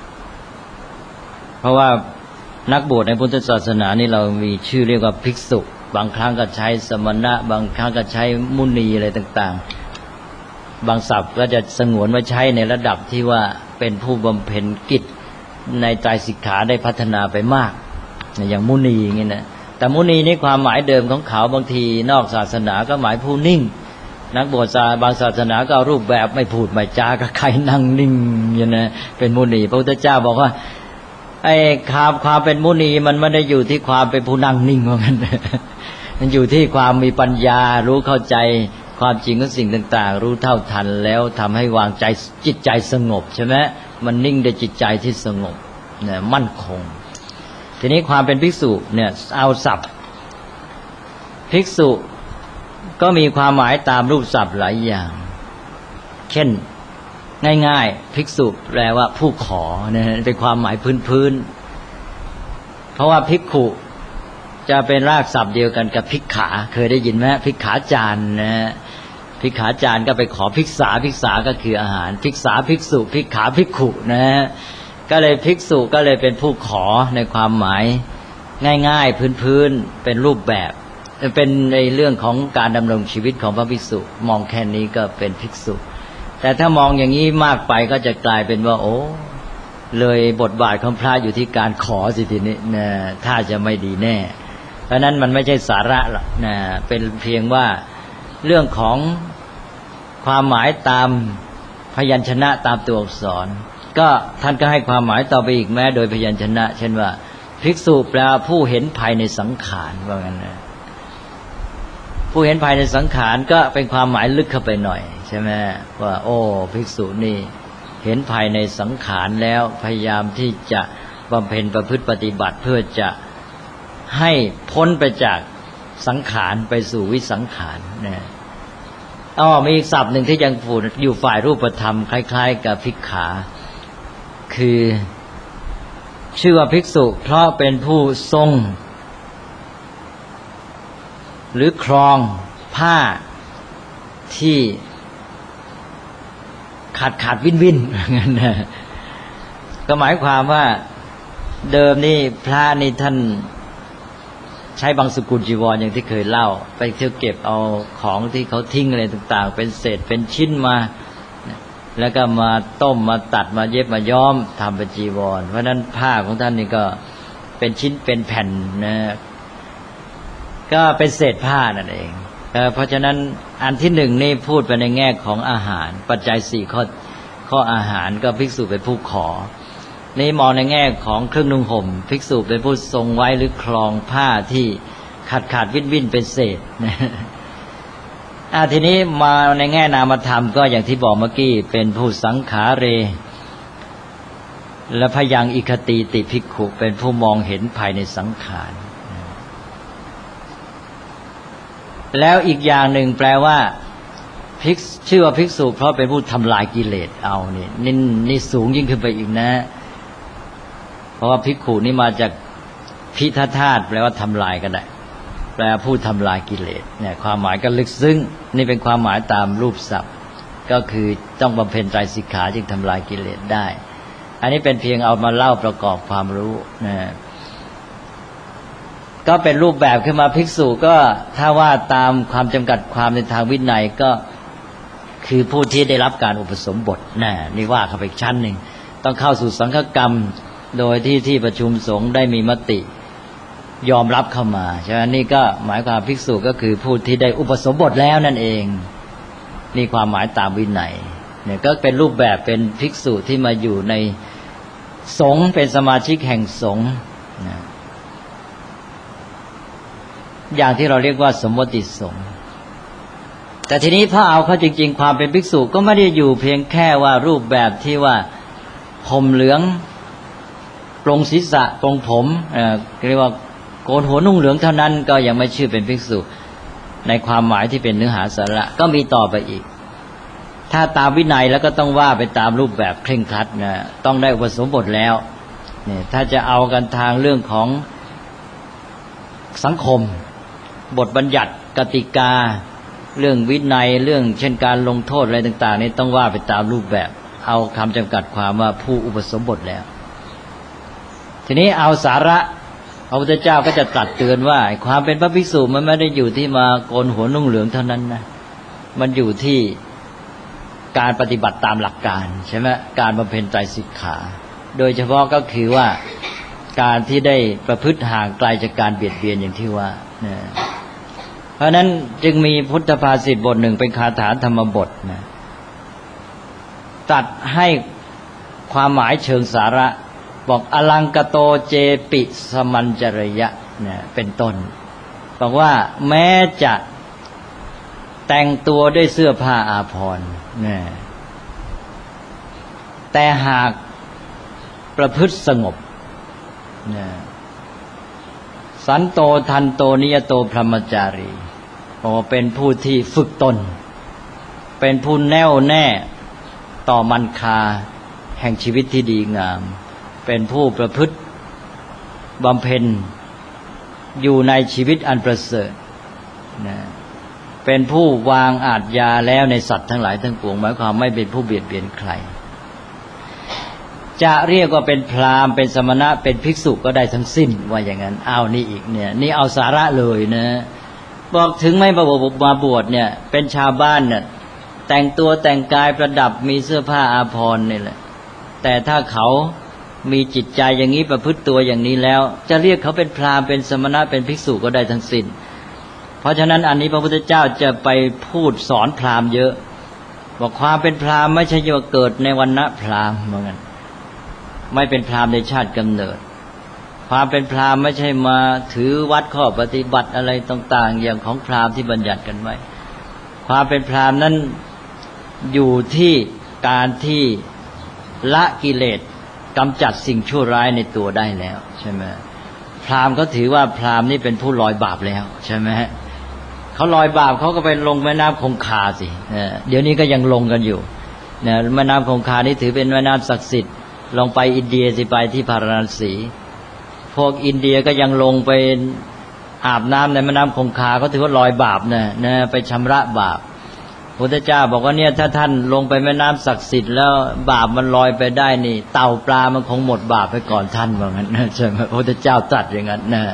เพราะว่านักบวชในพุทธศาสนานี่เรามีชื่อเรียกว่าภิกษุบางครั้งก็ใช้สมณะบางครั้งก็ใช้มุนีอะไรต่างๆบางศัพท์ก็จะสงวนไว้ใช้ในระดับที่ว่าเป็นผู้บำเพ็ญกิจในไตรสิกขาได้พัฒนาไปมากอย่างมุนีอย่างนี้นะแต่มุนีนี่ความหมายเดิมของเขาบางทีนอกศาสนาก็หมายผู้นิ่งนักบวชบางศาสนาก็เอารูปแบบไม่พูดไม่จากับใครนั่งนิ่งอย่างนี้เป็นมุนีพระพุทธเจ้าบอกว่าไอ้ความเป็นมุนีมันไม่ได้อยู่ที่ความเป็นผู้นั่งนิ่งว่างั้นมันอยู่ที่ความมีปัญญารู้เข้าใจความจริงของสิ่งต่างๆรู้เท่าทันแล้วทำให้วางใจจิตใจสงบใช่ไหมมันนิ่งด้วยจิตใจที่สงบเนี่ยมั่นคงทีนี้ความเป็นภิกษุเนี่ยเอาศัพท์ภิกษุก็มีความหมายตามรูปศัพท์หลายอย่างเช่นง่ายๆภิกษุแปลว่าผู้ขอเนี่ยเป็นความหมายพื้นๆเพราะว่าภิกขุจะเป็นรากศัพท์เดียวกันกับภิกขาเคยได้ยินไหมภิกขาจารย์นะภิกขาจารย์ก็ไปขอภิกษาภิกษาก็คืออาหารภิกษาภิกษุภิกขาภิกขุนะก็เลยภิกษุก็เลยเป็นผู้ขอในความหมายง่ายๆพื้นๆเป็นรูปแบบเป็นในเรื่องของการดำรงชีวิตของพระภิกษุมองแค่นี้ก็เป็นภิกษุแต่ถ้ามองอย่างนี้มากไปก็จะกลายเป็นว่าโอ้เลยบทบาทของพระอยู่ที่การขอสิทีนี้นะถ้าจะไม่ดีแน่เพราะนั้นมันไม่ใช่สาระหรอกนะเป็นเพียงว่าเรื่องของความหมายตามพยัญชนะตามตัวอักษรก็ท่านก็ให้ความหมายต่อไปอีกแม้โดยพยัญชนะเช่นว่าภิกษุแปลผู้เห็นภายในสังขารว่างั้นนะผู้เห็นภายในสังขารก็เป็นความหมายลึกเข้าไปหน่อยใช่ไหมว่าโอ้ภิกษุนี่เห็นภายในสังขารแล้วพยายามที่จะบำเพ็ญประพฤติปฏิบัติเพื่อจะให้พ้นไปจากสังขารไปสู่วิสังขารนะมีอีกศัพท์หนึ่งที่ยังพูดอยู่ฝ่ายรูปธรรมคล้ายๆกับภิกขาคือชื่อว่าภิกษุเพราะเป็นผู้ทรงหรือครองผ้าที่ขาดวินงั้นนะก็หมายความว่าเดิมนี่พระนี่ท่านใช้บางสกุลจีวรอย่างที่เคยเล่าไปเที่ยวเก็บเอาของที่เขาทิ้งอะไรต่างๆเป็นเศษเป็นชิ้นมาแล้วก็มาต้มมาตัดมาเย็บมาย้อมทำเป็นจีวรเพราะนั้นผ้าของท่านนี่ก็เป็นชิ้นเป็นแผ่นนะก็เป็นเศษผ้านั่นเองเพราะฉะนั้นอันที่หนึ่งนี่พูดไปในแง่ของอาหารปัจจัยสี่ข้ออาหารก็ภิกษุเป็นผู้ขอนี่มองในแง่ของเครื่องนุ่งห่มภิกษุเป็นผู้ทรงไว้หรือคลองผ้าที่ขาดวิ่นเป็นเศษทีนี้มาในแง่นามธรรมก็อย่างที่บอกเมื่อกี้เป็นผู้สังขาเรและพยังอิคติติภิกขุเป็นผู้มองเห็นภายในสังขารแล้วอีกอย่างหนึ่งแปลว่าชื่อว่าภิกษุเพราะเป็นผู้ทำลายกิเลสเอานี่สูงยิ่งขึ้นไปอีกนะเพราะว่าภิกขุนี่มาจากพิทธาตุแปลว่าทำลายก็ได้แปลผู้ทำลายกิเลสเนี่ยความหมายก็ลึกซึ้งนี่เป็นความหมายตามรูปศัพท์ก็คือต้องบำเพ็ญไตรสิกขาจึงทำลายกิเลสได้อันนี้เป็นเพียงเอามาเล่าประกอบความรู้นะก็เป็นรูปแบบขึ้นมาภิกษุก็ถ้าว่าตามความจำกัดความในทางวินัยก็คือผู้ที่ได้รับการอุปสมบทนี่ว่าเข้าไปอีกชั้นหนึ่งต้องเข้าสู่สังฆกรรมโดยที่ประชุมสงฆ์ได้มีมติยอมรับเข้ามาฉะนั้นนี่ก็หมายความภิกษุก็คือผู้ที่ได้อุปสมบทแล้วนั่นเองนี่ความหมายตามวินัยเนี่ยก็เป็นรูปแบบเป็นภิกษุที่มาอยู่ในสงฆ์เป็นสมาชิกแห่งสงฆ์อย่างที่เราเรียกว่าสมมติสงฆ์แต่ทีนี้พอเอาเข้าจริงๆความเป็นภิกษุก็ไม่ได้อยู่เพียงแค่ว่ารูปแบบที่ว่าห่มเหลืองปรงศีรษะปรงผมเรียกว่าโกนหัวนุ่งเหลืองเท่านั้นก็ยังไม่ชื่อเป็นภิกษุในความหมายที่เป็นเนื้อหาสาระก็มีต่อไปอีกถ้าตามวินัยแล้วก็ต้องว่าไปตามรูปแบบเคร่งครัดต้องได้อุปสมบทแล้วเนี่ยถ้าจะเอากันทางเรื่องของสังคมบทบัญญัติกติกาเรื่องวินัยเรื่องเช่นการลงโทษอะไรต่างๆนี่ต้องว่าไปตามรูปแบบเอาคำจำกัดความว่าผู้อุปสมบทแล้วทีนี้เอาสาระพระพุทธเจ้าก็จะตรัสเตือนว่าความเป็นพระภิกษุมันไม่ได้อยู่ที่มาโกนหัวนุ่งเหลืองเท่านั้นนะมันอยู่ที่การปฏิบัติตามหลักการใช่ไหมการบำเพ็ญไตรสิกขาโดยเฉพาะก็คือว่าการที่ได้ประพฤติห่างไกลจากการเบียดเบียนอย่างที่ว่าเพราะนั้นจึงมีพุทธภาษิตบทหนึ่งเป็นคาถาธรรมบทตัดให้ความหมายเชิงสาระบอกอลังกโตเจปิสมัญจริยะเป็นต้นบอกว่าแม้จะแต่งตัวด้วยเสื้อผ้าอาภรณ์แต่หากประพฤติสงบสันโตทันโตนิยโตพรหมจารีบอกว่าเป็นผู้ที่ฝึกตนเป็นผู้แน่วแน่ต่อมันคาแห่งชีวิตที่ดีงามเป็นผู้ประพฤติบำเพ็ญอยู่ในชีวิตอันประเสริฐเป็นผู้วางอาทยาแล้วในสัตว์ทั้งหลายทั้งปวงหมายความไม่เป็นผู้เบียดเบียนใครจะเรียกว่าเป็นพราหมณ์เป็นสมณะเป็นภิกษุก็ได้ทั้งสิ้นว่าอย่างนั้นเอานี่อีกเนี่ยนี่เอาสาระเลยนะบอกถึงไม่มาบวชเนี่ยเป็นชาวบ้านเนี่ยแต่งตัวแต่งกายประดับมีเสื้อผ้าอาภรณ์นี่แหละแต่ถ้าเขามีจิตใจอย่างนี้ประพฤติตัวอย่างนี้แล้วจะเรียกเขาเป็นพราหมณ์เป็นสมณะเป็นภิกษุก็ได้ทั้งสิ้นเพราะฉะนั้นอันนี้พระพุทธเจ้าจะไปพูดสอนพราหมณ์เยอะบอกความเป็นพราหมณ์ไม่ใช่ว่าเกิดในวรรณะพราหมณ์เหมือนกันไม่เป็นพราหมณ์ในชาติกำเนิดความเป็นพราหมณ์ไม่ใช่มาถือวัดข้อปฏิบัติอะไรต่างๆอย่างของพราหมณ์ที่บัญญัติกันไว้ความเป็นพราหมณ์นั้นอยู่ที่การที่ละกิเลสกำจัดสิ่งชั่วร้ายในตัวได้แล้วใช่ไหมพราหมณ์เขาถือว่าพราหมณ์นี่เป็นผู้ลอยบาปแล้วใช่ไหมเขาลอยบาปเขาก็ไปลงแม่น้ำคงคาสิเดี๋ยวนี้ก็ยังลงกันอยู่แม่น้ำคงคานี่ถือเป็นแม่น้ำศักดิ์สิทธิ์ลงไปอินเดียสิไปที่พาราณสีพวกอินเดียก็ยังลงไปอาบน้ำในแม่น้ำคงคาเขาถือว่าลอยบาปนะไปชำระบาปพระพุทธเจ้าบอกว่าเนี่ยถ้าท่านลงไปแม่น้ำศักดิ์สิทธิ์แล้วบาปมันลอยไปได้นี่เต่าปลามันคงหมดบาปไปก่อนท่านว่างั้นใช่ไหมพระพุทธเจ้าตรัสอย่างนั้นนะ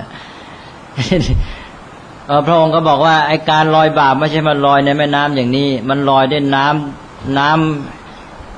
พระองค์ก็บอกว่าไอ้การลอยบาปไม่ใช่มันลอยในแม่น้ำอย่างนี้มันลอยด้วย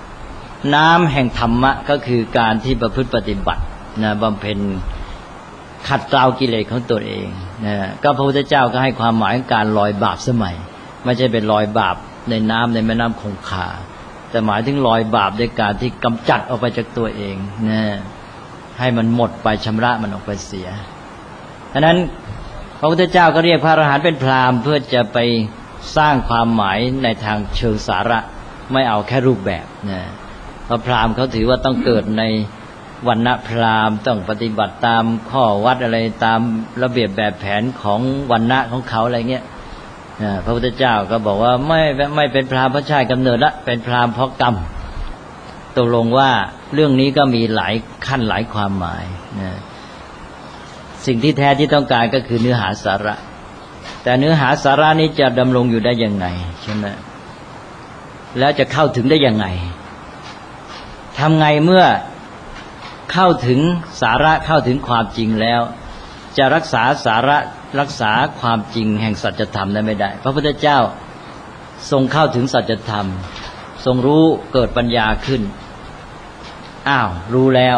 น้ำแห่งธรรมะก็คือการที่ประพฤติปฏิบัติบำเพ็ญขัดเกลากิเลสของตัวเองนะก็พระพุทธเจ้าก็ให้ความหมายของการลอยบาปสมัยไม่ใช่เป็นลอยบาปในน้ำในแม่น้ำคงคาแต่หมายถึงลอยบาปด้วยการที่กำจัดออกไปจากตัวเองนะให้มันหมดไปชำระมันออกไปเสียดังนั้นพระพุทธเจ้าก็เรียกพระอรหันต์เป็นพราหมณ์เพื่อจะไปสร้างความหมายในทางเชิงสาระไม่เอาแค่รูปแบบนะเพราะพราหมณ์เขาถือว่าต้องเกิดในวรรณะพราหมณ์ต้องปฏิบัติตามข้อวัดอะไรตามระเบียบแบบแผนของวรรณะของเขาอะไรเงี้ยพระพุทธเจ้าก็บอกว่าไม่เป็นพราหมณ์เพราะชาติกำเนิดละเป็นพราหมณ์เพราะกรรมตกลงว่าเรื่องนี้ก็มีหลายขั้นหลายความหมายนะสิ่งที่แท้ที่ต้องการก็คือเนื้อหาสาระแต่เนื้อหาสาระนี้จะดำรงอยู่ได้ยังไงใช่ไหมแล้วจะเข้าถึงได้ยังไงทำไงเมื่อเข้าถึงสาระเข้าถึงความจริงแล้วจะรักษาสาระรักษาความจริงแห่งสัจธรรมได้ไม่ได้พระพุทธเจ้าทรงเข้าถึงสัจธรรมทรงรู้เกิดปัญญาขึ้นรู้แล้ว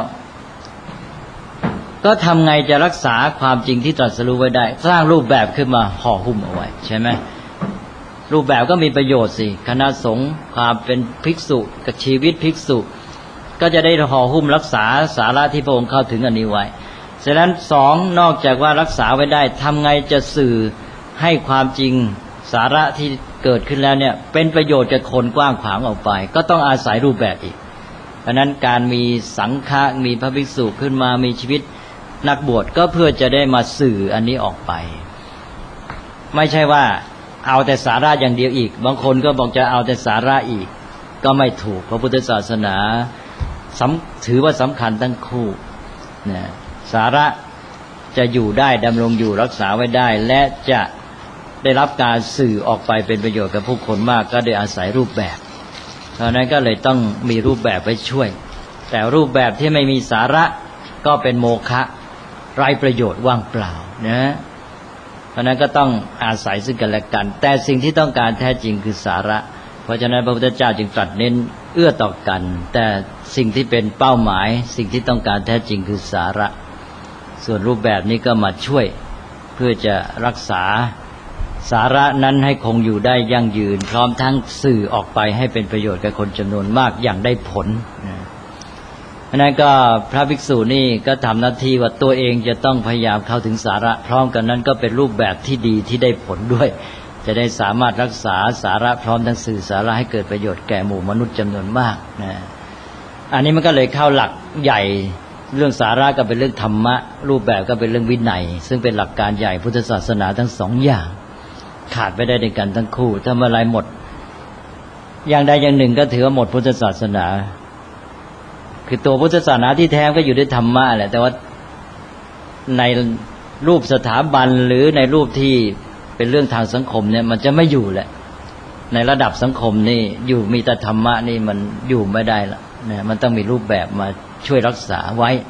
ก็ทำไงจะรักษาความจริงที่ตรัสรู้ไว้ได้สร้างรูปแบบขึ้นมาห่อหุ้มเอาไว้ใช่ไหมรูปแบบก็มีประโยชน์สิคณะสงฆ์ความเป็นภิกษุกับชีวิตภิกษุก็จะได้ห่อหุ้มรักษาสาระที่พระองค์เข้าถึงอันนี้ไว้ฉะนั้นสองนอกจากว่ารักษาไว้ได้ทำไงจะสื่อให้ความจริงสาระที่เกิดขึ้นแล้วเนี่ยเป็นประโยชน์แก่คนกว้างขวางออกไปก็ต้องอาศัยรูปแบบอีกเพราะนั้นการมีสังฆะมีพระภิกษุขึ้นมามีชีวิตนักบวชก็เพื่อจะได้มาสื่ออันนี้ออกไปไม่ใช่ว่าเอาแต่สาระอย่างเดียวอีกบางคนก็บอกจะเอาแต่สาระอีกก็ไม่ถูกพระพุทธศาสนาถือว่าสำคัญทั้งคู่นะสาระจะอยู่ได้ดำรงอยู่รักษาไว้ได้และจะได้รับการสื่อออกไปเป็นประโยชน์กับผู้คนมากก็โดยอาศัยรูปแบบเพราะนั้นก็เลยต้องมีรูปแบบไว้ช่วยแต่รูปแบบที่ไม่มีสาระก็เป็นโมฆะไร้ประโยชน์ว่างเปล่านะเพราะนั้นก็ต้องอาศัยซึ่งกันและกันแต่สิ่งที่ต้องการแท้จริงคือสาระเพราะฉะนั้นพระพุทธเจ้าจึงตรัสเน้นเอื้อต่อกันแต่สิ่งที่เป็นเป้าหมายสิ่งที่ต้องการแท้จริงคือสาระส่วนรูปแบบนี้ก็มาช่วยเพื่อจะรักษาสาระนั้นให้คงอยู่ได้ยั่งยืนพร้อมทั้งสื่อออกไปให้เป็นประโยชน์แก่คนจำนวนมากอย่างได้ผลเพราะนั้นก็พระภิกษุนี่ก็ทำหน้าที่ว่าตัวเองจะต้องพยายามเข้าถึงสาระพร้อมกันนั้นก็เป็นรูปแบบที่ดีที่ได้ผลด้วยจะได้สามารถรักษาสาระพร้อมทั้งสื่อสาระให้เกิดประโยชน์แก่หมู่มนุษย์จำนวนมากนะอันนี้มันก็เลยเข้าหลักใหญ่เรื่องสาระก็เป็นเรื่องธรรมะรูปแบบก็เป็นเรื่องวินัยซึ่งเป็นหลักการใหญ่พุทธศาสนาทั้งสองอย่างขาดไม่ได้ในกันทั้งคู่ถ้าเมื่อไรหมดอย่างใดอย่างหนึ่งก็ถือว่าหมดพุทธศาสนาคือตัวพุทธศาสนาที่แท้ก็อยู่ด้วยธรรมะแหละแต่ว่าในรูปสถาบันหรือในรูปที่เป็นเรื่องทางสังคมเนี่ยมันจะไม่อยู่แหละในระดับสังคมนี่อยู่มีแต่ธรรมะนี่มันอยู่ไม่ได้ละเนี่ยมันต้องมีรูปแบบมาช่วยรักษาไว้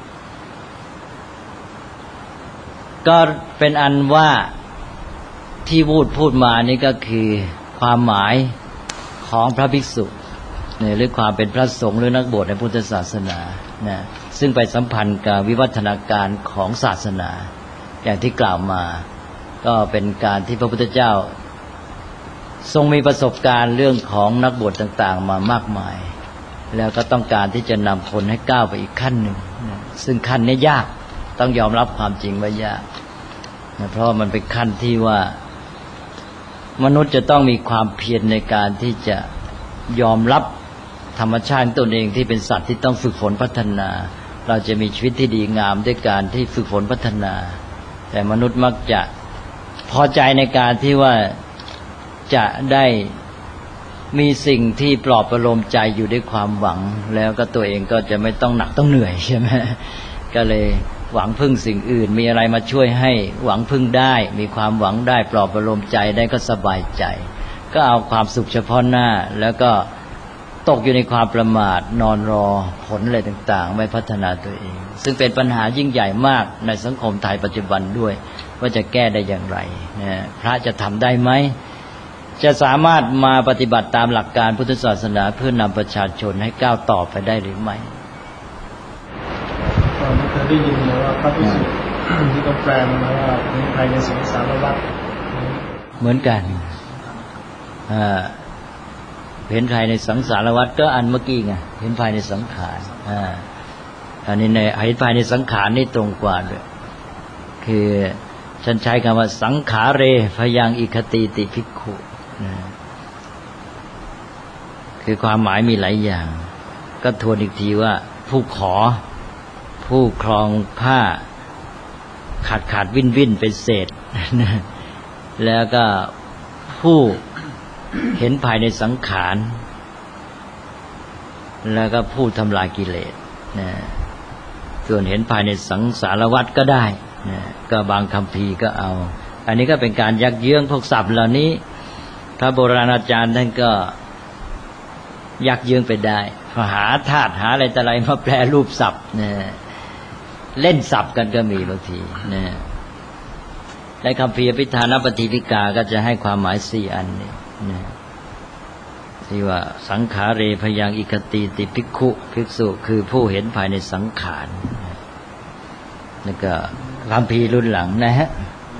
ก็เป็นอันว่าที่พูดมานี่ก็คือความหมายของพระภิกษุหรือความเป็นพระสงฆ์หรือนักบวชในพุทธศาสนานะซึ่งไปสัมพันธ์กับวิวัฒนาการของศาสนาอย่างที่กล่าวมาก็เป็นการที่พระพุทธเจ้าทรงมีประสบการณ์เรื่องของนักบวชต่างๆมามากมายแล้วก็ต้องการที่จะนำคนให้ก้าวไปอีกขั้นหนึ่งนะซึ่งขั้นนี้ยากต้องยอมรับความจริงว่ายากนะเพราะมันเป็นขั้นที่ว่ามนุษย์จะต้องมีความเพียรในการที่จะยอมรับธรรมชาติตนเองที่เป็นสัตว์ที่ต้องฝึกฝนพัฒนาเราจะมีชีวิตที่ดีงามด้วยการที่ฝึกฝนพัฒนาแต่มนุษย์มักจะพอใจในการที่ว่าจะได้มีสิ่งที่ปลอบประโลมใจอยู่ด้วยความหวังแล้วก็ตัวเองก็จะไม่ต้องหนักต้องเหนื่อยใช่ไหมก็เลยหวังพึ่งสิ่งอื่นมีอะไรมาช่วยให้หวังพึ่งได้มีความหวังได้ปลอบประโลมใจได้ก็สบายใจก็เอาความสุขเฉพาะหน้าแล้วก็ตกอยู่ในความประมาทนอนรอผลอะไรต่างๆไม่พัฒนาตัวเองซึ่งเป็นปัญหายิ่งใหญ่มากในสังคมไทยปัจจุบันด้วยว่าจะแก้ได้อย่างไรนะพระจะทำได้ไหมจะสามารถมาปฏิบัติตามหลักการพุทธศาสนาเพื่อนำประชาชนให้ก้าวต่อไปได้หรือไม่ตอนนี้เคยได้ยินมาว่าพระภิกษุที่เขาแปลมาว่าเห็นภายในสังสารวัฏเหมือนกันเห็นภายในสังสารวัฏก็อันเมื่อกี้ไงเห็นภายในสังขารอันนี้ในเห็นภายในสังขารนี่ตรงกว่าด้วยคือฉันใช้คำว่าสังขาเรพยังอิคติติภิกขุคือความหมายมีหลายอย่างก็ทวนอีกทีว่าผู้ขอผู้ครองผ้าขาดวิ่นเป็นเศษแล้วก็ผู้เห็นภายในสังขารแล้วก็ผู้ทำลายกิเลสส่วนเห็นภายในสังสารวัฏก็ได้ก็บางคัมภีร์ก็เอาอันนี้ก็เป็นการยักเยื้องพวกศัพท์เหล่านี้พระโบราณอาจารย์ท่านก็ยักเยื้องไปได้หาธาตุหาอะไรแต่อะไรมาแปลรูปศัพท์เล่นศัพท์กันก็มีบางทีในคัมภีร์อภิธานปฏิปิกาก็จะให้ความหมาย4อันนี้ที่ว่าสังขาเรพยังอิคติติภิกขุภิกษุคือผู้เห็นภายในสังขารแล้วก็คัมภีร์รุ่นหลังนะฮะ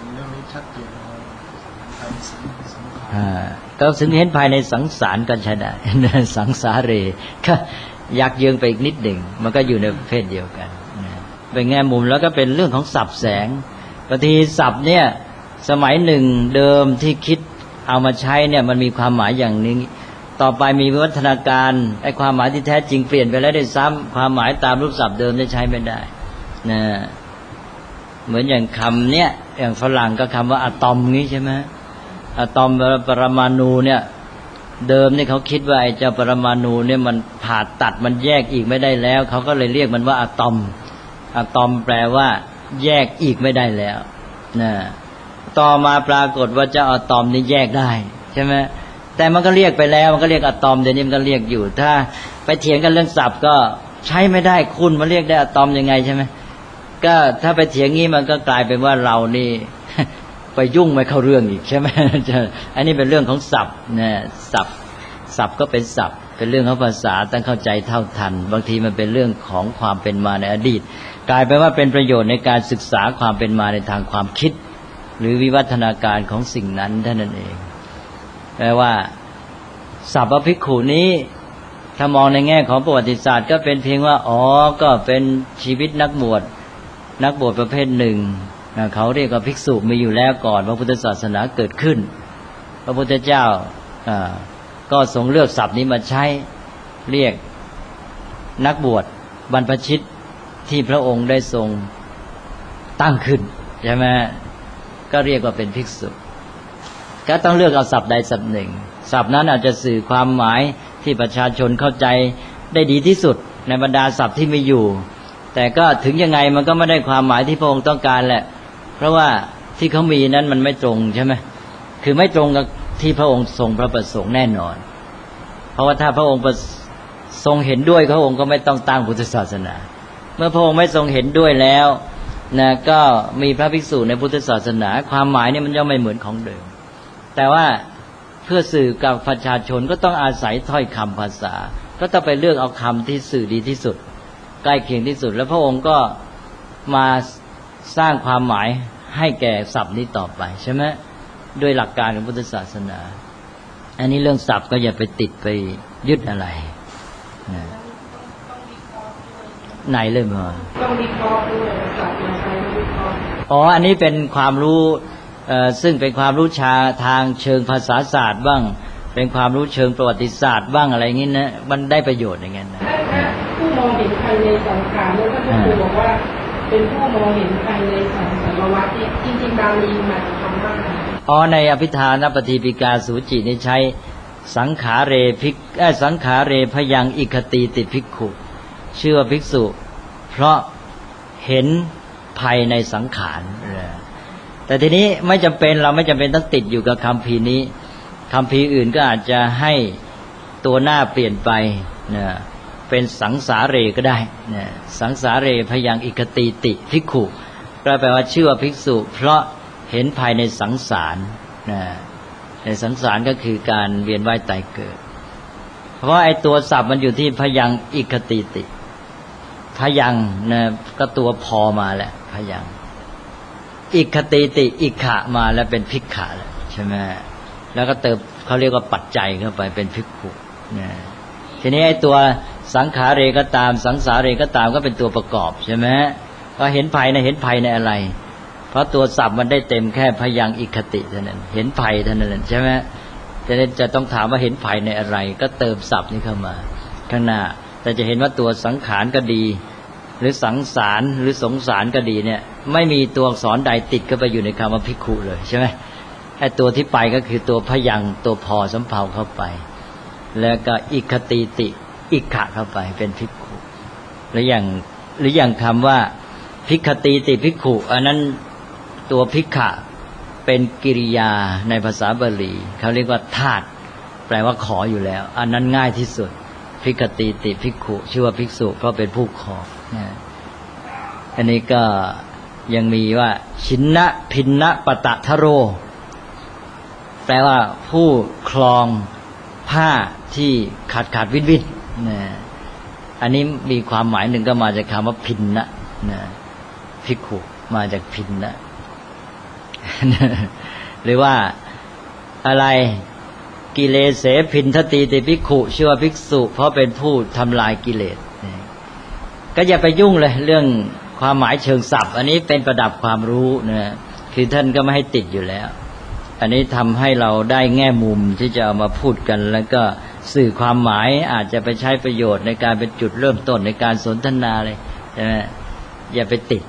ก็ถึงเห็นภายในสังสารกันใช่ได้สังสาเรก็ยักเยื้องไปอีกนิดหนึ่งมันก็อยู่ในประเภทเดียวกันเป็นแง่มุมแล้วก็เป็นเรื่องของศัพท์แสงบางทีศัพท์เนี่ยสมัยหนึ่งเดิมที่คิดเอามาใช้เนี่ยมันมีความหมายอย่างนี้ต่อไปมีวิวัฒนาการไอ้ความหมายที่แท้จริงเปลี่ยนไปแล้วได้ซ้ำความหมายตามรูปศัพท์เดิมได้ใช้ไม่ได้นะเหมือนอย่างคำเนี้ยอย่างฝรั่งก็คำว่าอะตอมนี้ใช่ไหมอะตอมปรมาณูเนี่ยเดิมนี่เขาคิดว่าไอ้เจ้าปรมาณูเนี่ยมันผ่าตัดมันแยกอีกไม่ได้แล้วเขาก็เลยเรียกมันว่าอะตอมอะตอมแปลว่าแยกอีกไม่ได้แล้วนะต่อมาปรากฏว่าเจ้าอะตอมนี่แยกได้ใช่ไหมแต่มันก็เรียกไปแล้วมันก็เรียกอะตอมเดี๋ยวนี้มันก็เรียกอยู่ถ้าไปเถียงกันเรื่องศัพท์ก็ใช้ไม่ได้คุณมาเรียกได้อะตอมยังไงใช่ไหมก็ถ้าไปเถียงงี้มันก็กลายเป็นว่าเรานี่ไปยุ่งไม่เข้าเรื่องอีกใช่ไหมอันนี้เป็นเรื่องของศัพท์นะศัพท์ก็เป็นศัพท์เป็นเรื่องของภาษาต้องเข้าใจเท่าทันบางทีมันเป็นเรื่องของความเป็นมาในอดีตกลายเป็นว่าเป็นประโยชน์ในการศึกษาความเป็นมาในทางความคิดหรือวิวัฒนาการของสิ่งนั้นเท่านั้นเองแปลว่าสัพพภิกขุนี้ถ้ามองในแง่ของประวัติศาสตร์ก็เป็นเพียงว่าก็เป็นชีวิตนักบวชประเภทหนึ่งเขาเรียกว่าภิกษุมีอยู่แล้วก่อนพระพุทธศาสนาเกิดขึ้นพระพุทธเจ้าก็ทรงเลือกศัพท์นี้มาใช้เรียกนักบวชบรรพชิตที่พระองค์ได้ทรงตั้งขึ้นใช่ไหมก็เรียกว่าเป็นภิกษุก็ต้องเลือกเอาศัพท์ใดศัพท์หนึ่งศัพท์นั้นอาจจะสื่อความหมายที่ประชาชนเข้าใจได้ดีที่สุดในบรรดาศัพท์ที่มีอยู่แต่ก็ถึงยังไงมันก็ไม่ได้ความหมายที่พระองค์ต้องการแหละเพราะว่าที่เขามีนั้นมันไม่ตรงใช่ไหมคือไม่ตรงกับที่พระองค์ทรงพระประสงค์แน่นอนเพราะว่าถ้าพระองค์ทรงเห็นด้วยพระองค์ก็ไม่ต้องตั้งพุทธศาสนาเมื่อพระองค์ไม่ทรงเห็นด้วยแล้วนะก็มีพระภิกษุในพุทธศาสนาความหมายเนี่ยมันย่อมไม่เหมือนของเดิมแต่ว่าเพื่อสื่อกับประชาชนก็ต้องอาศัยถ้อยคำภาษาก็ต้องไปเลือกเอาคำที่สื่อดีที่สุดใกล้เคียงที่สุดแล้วพระองค์ก็มาสร้างความหมายให้แก่ศัพท์นี้ต่อไปใช่ไหมด้วยหลักการของพุทธศาสนาอันนี้เรื่องศัพท์ก็อย่าไปติดไปยึดอะไรนะไหนเลยมั้งต้องวิเคราะห์ด้วยศัพท์มาใช้วิเคราะห์อันนี้เป็นความรู้ซึ่งเป็นความรู้ทางเชิงภาษาศาสตร์บ้างเป็นความรู้เชิงประวัติศาสตร์บ้างอะไรอย่างนี้นะมันได้ประโยชน์อย่างนั้นนะผู้มองเห็นภายในสังขารแล้วก็จะคือบอกว่าเป็นผู้มองเห็นภายในสังสารวัฏที่จริงๆบาลีหมายความว่าในอภิธานปฏิปิกาสูจินี่ใช้สังขาเรพยังอิคติติภิกขุชื่อว่าภิกษุเพราะเห็นภายในสังขารแต่ทีนี้ไม่จำเป็นเราไม่จำเป็นต้องติดอยู่กับคัมภีร์นี้คัมภีร์อื่นก็อาจจะให้ตัวหน้าเปลี่ยนไปนะเป็นสังสาเรก็ได้นะสังสาเรพยังอิคติติภิกขุแปลว่าชื่อว่าภิกษุเพราะเห็นภายในสังสารนะในสังสารก็คือการเวียนว่ายตายเกิดเพราะไอ้ตัวศัพท์มันอยู่ที่พยังอิคติติพยังนะก็ตัวพอมาแหละพยังอิคติติอิขะมาแล้วเป็นภิกขะแล้วใช่ไหมแล้วก็เติมเขาเรียกว่าปัจจัยเข้าไปเป็นภิกขุนะทีนี้ไอ้ตัวสังขาเรก็ตามสังสาเรก็ตามก็เป็นตัวประกอบใช่ไหมก็เห็นภัยในเห็นภัยในอะไรเพราะตัวศัพท์มันได้เต็มแค่พยังอิคติเท่านั้นเห็นภัยเท่านั้นใช่ไหมจะต้องถามว่าเห็นภัยในอะไรก็เติมศัพท์นี้เข้ามาข้างหน้าแต่จะเห็นว่าตัวสังขารก็ดีหรือสังสารหรือสงสารก็ดีเนี่ยไม่มีตัวอักษรใดติดเข้าไปอยู่ในคำว่าภิกขุเลยใช่ไหมไอ้ตัวที่ไปก็คือตัวพยังตัวพอสำเภาเข้าไปแล้วก็อิคติติอิขะเข้าไปเป็นภิกขุหรืออย่างคำว่าภิกขติติภิกขุอันนั้นตัวภิกขะเป็นกิริยาในภาษาบาลีเขาเรียกว่าธาตุแปลว่าขออยู่แล้วอันนั้นง่ายที่สุดภิกขติติภิกขุชื่อว่าภิกษุเพราะเป็นผู้ขออันนี้ก็ยังมีว่าชินนะพินนะปตะทะโรแปลว่าผู้คลองผ้าที่ขาดวิดวิดอันนี้มีความหมายหนึ่งก็มาจากคำว่าพินนะภิกขุมาจากพินนะหรือว่าอะไรกิเลเสพินทติติภิกขุชื่อว่าภิกษุเพราะเป็นผู้ทำลายกิเลสก็อย่าไปยุ่งเลยเรื่องความหมายเชิงศัพท์อันนี้เป็นประดับความรู้นะคือท่านก็ไม่ให้ติดอยู่แล้วอันนี้ทำให้เราได้แง่มุมที่จะเอามาพูดกันแล้วก็สื่อความหมายอาจจะไปใช้ประโยชน์ในการเป็นจุดเริ่มต้นในการสนทนาเลยนะอย่าไปติด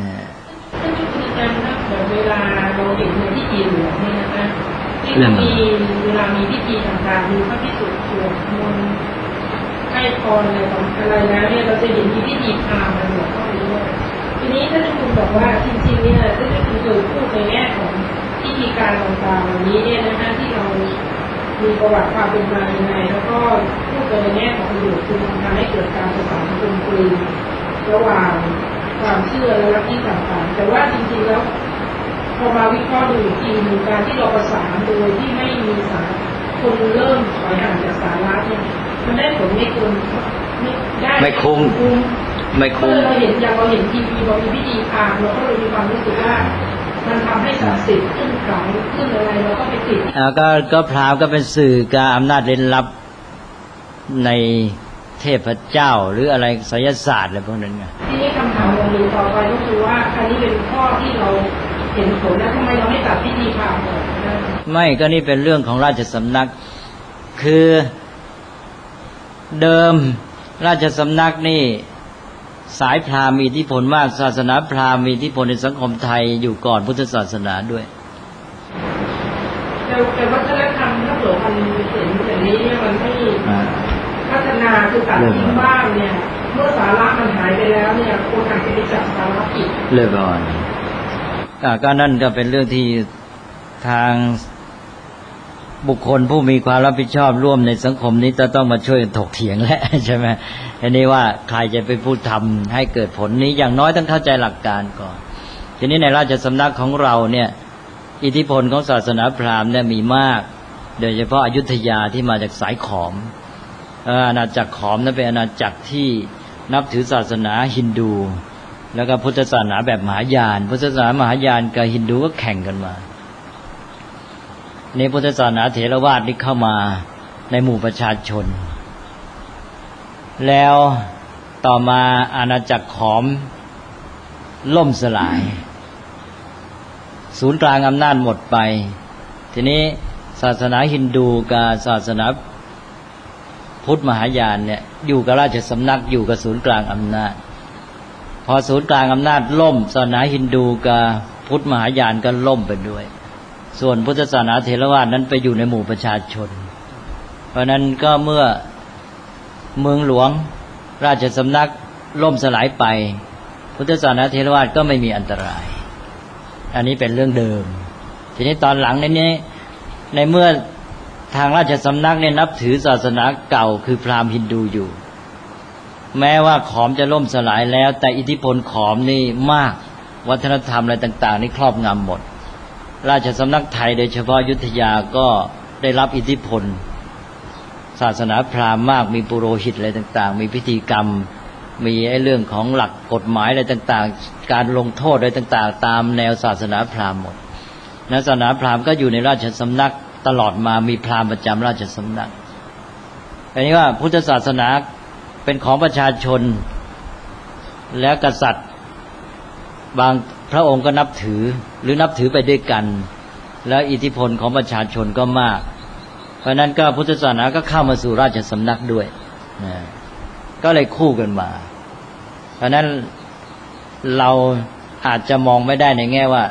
เวลาเราเห็นในพิธีหลวงเนี่ยนะคะที่มีเวลามีพิธีต่างๆมีพระภิกษุสวดมนต์ให้พรอะไรแล้วเนี่ยเราจะเห็นที่พิธีพราหมณ์มันหมดเข้าไปด้วยทีนี้ท่านคุณบอกว่าจริงๆเนี่ยท่านคุณเคยพูดในแง่ของพิธีการต่างๆเหล่านี้เนี่ยนะคะที่เรามีประวัติความเป็นมาอย่างไรแล้วก็พูดในแง่ของประโยชน์คือทำให้เกิดการประสานกลมกลืนระหว่างความเชื่อและลัทธิต่างๆแต่ว่าจริงๆแล้วพอมาวิเคราะห์ดูอีกทีมีการที่เราประสานโดยที่ไม่มีสารคนเริ่มถอยห่างจากสาระเนี่ยมันได้ผลไม่คุ้มไม่คุ้มเราเห็นอย่างเราเห็นทีวีเรามีพิธีพราหมณ์เราก็เลยมีความรู้สึกว่ามันทำให้ศักดิ์สิทธิ์ขึ้นขลังขึ้นอะไรเราก็ไปติดก็พราหมณ์ก็เป็นสื่อการอำนาจเร้นลับในเทพเจ้าหรืออะไรไสยศาสตร์อะไรพวกนั้นไงที่นี่คำถามวันนี้ต่อไปก็คือว่าอันนี้เป็นข้อที่เราเห็นผลแล้วทำไมเราไม่ตัดพิธีพราหมณ์ไม่ก็นี่เป็นเรื่องของราชสำนักคือเดิมราชสำนักนี่สายพราหมณ์มีอิทธิพลมากศาสนาพราหมณ์มีอิทธิพลในสังคมไทยอยู่ก่อนพุทธศาสนาด้วยแต่วัฒนธรรมถ้าเกิดมันเห็นอย่างนี้เนี่ยมันไม่พัฒนาคือตัดทิ้งบ้างเนี่ยเมื่อสาระมันหายไปแล้วเนี่ยคนอาจจะไปจับสาระผิดเลยก่อนก็นั่นก็เป็นเรื่องที่ทางบุคคลผู้มีความรับผิดชอบร่วมในสังคมนี้จะต้องมาช่วยถกเถียงแล้วใช่ไหมอันนี้ว่าใครจะไปพูดทำให้เกิดผลนี้อย่างน้อยต้องเข้าใจหลักการก่อนทีนี้ในราชสำนักของเราเนี่ยอิทธิพลของศาสนาพราหมณ์เนี่ยมีมากโดยเฉพาะอยุธยาที่มาจากสายขอมอาณาจักรขอมนั้นเป็นอาณาจักรที่นับถือศาสนาฮินดูแล้วก็พุทธศาสนาแบบมหายานพุทธศาสนามหายานกับฮินดูก็แข่งกันมาในพุทธศาสนาเถรวาทนี่เข้ามาในหมู่ประชาชนแล้วต่อมาอาณาจักรขอมล่มสลายศูนย์กลางอำนาจหมดไปทีนี้ศาสนาฮินดูกับศาสนาพุทธมหายานเนี่ยอยู่กับราชสำนักอยู่กับศูนย์กลางอำนาจพอศูนย์กลางอำนาจล่มศาสนาฮินดูกับพุทธมหายานก็ล่มไปด้วยส่วนพุทธศาสนาเถรวาทนั้นไปอยู่ในหมู่ประชาชนเพราะนั้นก็เมื่อเมืองหลวงราชสำนักล่มสลายไปพุทธศาสนาเถรวาทก็ไม่มีอันตรายอันนี้เป็นเรื่องเดิมทีนี้ตอนหลังนี้ในเมื่อทางราชสำนักเนี่ยนับถือศาสนาเก่าคือพราหมณ์ฮินดูอยู่แม้ว่าขอมจะล่มสลายแล้วแต่อิทธิพลขอมนี่มากวัฒนธรรมอะไรต่างๆนี่ครอบงำหมดราชสำนักไทยโดยเฉพาะอยุธยาก็ได้รับอิทธิพลศาสนาพราหมณ์มากมีปุโรหิตอะไรต่างๆมีพิธีกรรมมีไอ้เรื่องของหลักกฎหมายอะไรต่างๆการลงโทษอะไรต่างๆตามแนวศาสนาพราหมณ์หมดศาสนาพราหมณ์ก็อยู่ในราชสำนักตลอดมามีพราหมณ์ประจำราชสำนักอันนี้ว่าพุทธศาสนาเป็นของประชาชนแล้วกษัตริย์บางพระองค์ก็นับถือหรือนับถือไปด้วยกันแล้วอิทธิพลของประชาชนก็มากเพราะนั้นก็พุทธศาสนาก็เข้ามาสู่ราชสำนักด้วยก็เลยคู่กันมาเพราะนั้นเราอาจจะมองไม่ได้ในแง่ว่า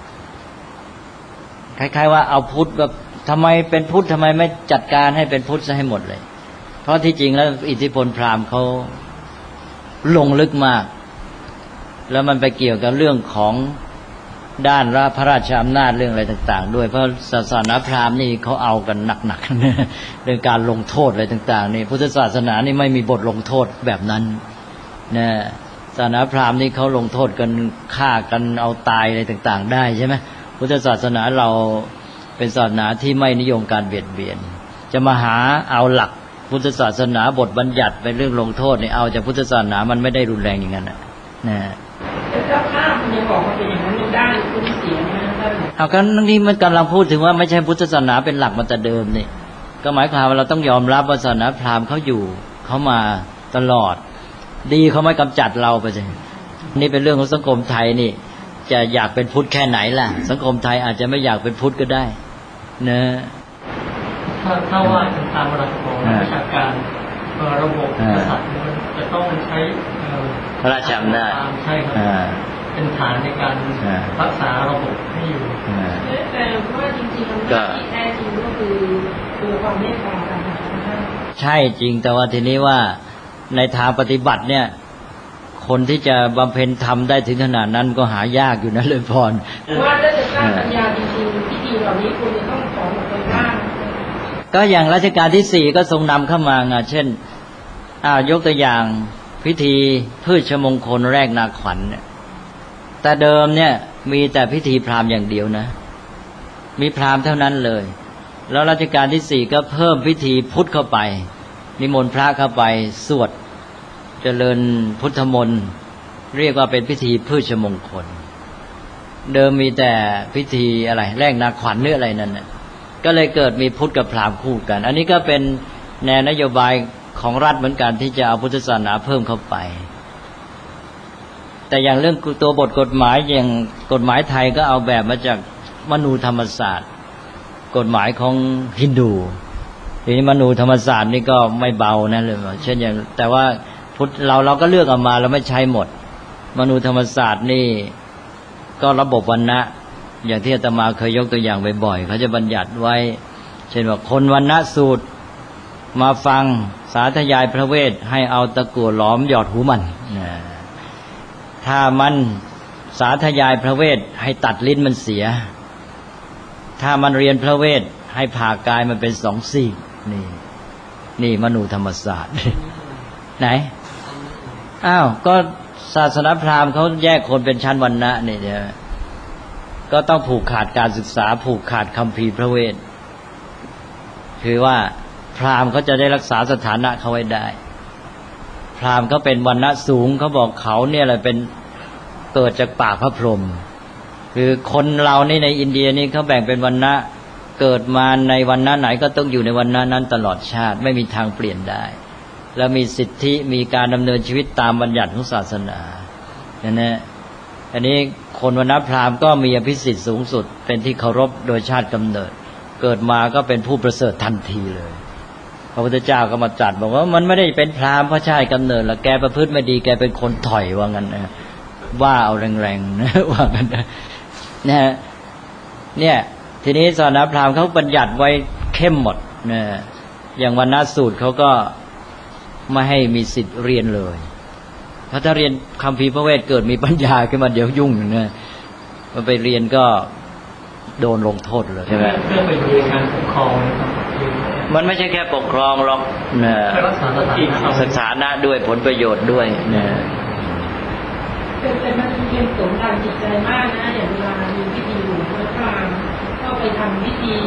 คล้ายๆว่าเอาพุทธแบบทำไมเป็นพุทธทำไมไม่จัดการให้เป็นพุทธซะให้หมดเลยเพราะที่จริงแล้วอิทธิพลพราหมณ์เขาลงลึกมากแล้วมันไปเกี่ยวกับเรื่องของด้านพระราชอำนาจเรื่องอะไรต่างๆด้วยเพราะศาสนาพราหมณ์นี่เขาเอากันหนักๆเรื่องการลงโทษอะไรต่างๆนี่พุทธศาสนานี่ไม่มีบทลงโทษแบบนั้นนะศาสนาพราหมณ์นี่เขาลงโทษกันฆ่ากันเอาตายอะไรต่างๆได้ใช่ไหมพุทธศาสนาเราเป็นศาสนาที่ไม่นิยมการเบียดเบียนจะมาหาเอาหลักพุทธศาสนาบทบัญญัติเป็นเรื่องลงโทษเนี่ยเอาจากพุทธศาสนามันไม่ได้รุนแรงอย่างนั้นนะแล้วภาพมันยังบอกว่าเป็นอย่างนั้นมันได้คุณเสียนะท่านเอากันนี่มันกำลังพูดถึงว่าไม่ใช่พุทธศาสนาเป็นหลักมาแต่เดิมนี่ก็หมายความว่าเราต้องยอมรับว่าศาสนาพราหมณ์เขาอยู่เขามาตลอดดีเขาไม่กำจัดเราไปเลยนี่เป็นเรื่องของสังคมไทยนี่จะอยากเป็นพุทธแค่ไหนล่ะสังคมไทยอาจจะไม่อยากเป็นพุทธก็ได้นะถ้าว่าตามหลักของวิชาการระบบกษัตริย์มันจะต้องใช้พระราชอำนาจใช่ครับเป็นฐานในการรักษาระบบให้อยู่แต่ว่าจริงๆมันที่แท้จริงก็คือตัวความเมตตาต่างหากใช่จริงแต่ว่าทีนี้ว่าในทางปฏิบัติเนี่ยคนที่จะบำเพ็ญธรรมได้ถึงขนาดนั้นก็หายากอยู่นะเลยพรว่าถ้าจะสร้างปัญญาจริงๆพิธีเหล่านี้ควรจะต้องสอนออกไปบ้างก็อย่างรัชกาลที่4ก็ทรงนำเข้ามาไงเช่นยกตัวอย่างพิธีพืชมงคลแรกนาขวัญเนี่ยแต่เดิมเนี่ยมีแต่พิธีพราหมณ์อย่างเดียวนะมีพราหมณ์เท่านั้นเลยแล้วรัชกาลที่4ก็เพิ่มพิธีพุทธเข้าไปนิมนต์พระเข้าไปสวดเจริญพุทธมนต์เรียกว่าเป็นพิธีพืชมงคลเดิมมีแต่พิธีอะไรแรกนาขวัญหรืออะไรนั่นน่ะก็เลยเกิดมีพุทธกับพราหมณ์คู่กันอันนี้ก็เป็นแนวนโยบายของรัฐเหมือนกันที่จะเอาพุทธศาสนาเพิ่มเข้าไปแต่อย่างเรื่องตัวบทกฎหมายอย่างกฎหมายไทยก็เอาแบบมาจากมนูธรรมศาสตร์กฎหมายของฮินดูทีนี้มนูธรรมศาสตร์นี่ก็ไม่เบานะเลยเช่นอย่างแต่ว่าพุทธเราก็เลือกเอามาเราไม่ใช้หมดมนูธรรมศาสตร์นี่ก็ระบบวรรณะอย่างที่อาตมาเคยยกตัวอย่างบ่อยๆเขาจะบัญญัติไว้เช่นว่าคนวรรณะสูตรมาฟังสาธยายพระเวทให้เอาตะกั่วหลอมหยอดหูมันถ้ามันสาธยายพระเวทให้ตัดลิ้นมันเสียถ้ามันเรียนพระเวทให้ผ่ากายมันเป็น2 ซี่นี่มนูธรรมศาสตร์ไหนก็ศาสนาพราหมณ์เขาแยกคนเป็นชั้นวรรณะนี่ใช่ไหมก็ต้องผูกขาดการศึกษาผูกขาดคัมภีร์พระเวทคือว่าพราหมณ์เขาจะได้รักษาสถานะเขาไว้ได้พราหมณ์เขาเป็นวรรณะสูงเขาบอกเขาเนี่ยแหละเป็นเกิดจากปากพระพรหมคือคนเรานี่ในอินเดียนี่เขาแบ่งเป็นวรรณะเกิดมาในวรรณะไหนก็ต้องอยู่ในวรรณะนั้นตลอดชาติไม่มีทางเปลี่ยนได้แล้วมีสิทธิมีการดำเนินชีวิตตามบัญญัติของศาสนานะอันนี้คนวรรณะพราหมณ์ก็มีอภิสิทธิ์สูงสุดเป็นที่เคารพโดยชาติกำเนิดเกิดมาก็เป็นผู้ประเสริฐทันทีเลยพระพุทธเจ้าก็มาตรัสบอกว่ามันไม่ได้เป็นพราหมณ์เพราะชาติกำเนิดหรอกแกประพฤติไม่ดีแกเป็นคนถอยว่างั้นนะว่าเอาแรงๆนะว่างั้นนะเนี่ยทีนี้ศาสนาพราหมณ์เขาบัญญัติไว้เข้มหมดนะอย่างวรรณสูตรเขาก็ไม่ให้มีสิทธิ์เรียนเลยเพราะถ้าเรียนคัมภีร์พระเวทเกิดมีปัญญาขึ้นมาเดี๋ยวยุ่งนะมันไปเรียนก็โดนลงโทษเลยใช่ไหมเพื่อไปเรียนการปกครองมันไม่ใช่แค่ปกครองหรอกสถานะด้วยผลประโยชน์ด้วยนะแต่มันเป็นสมทางจิตใจมากนะอย่างเวลามีพิธีหลวงพ่อพราหมณ์เข้าไปทำพิธี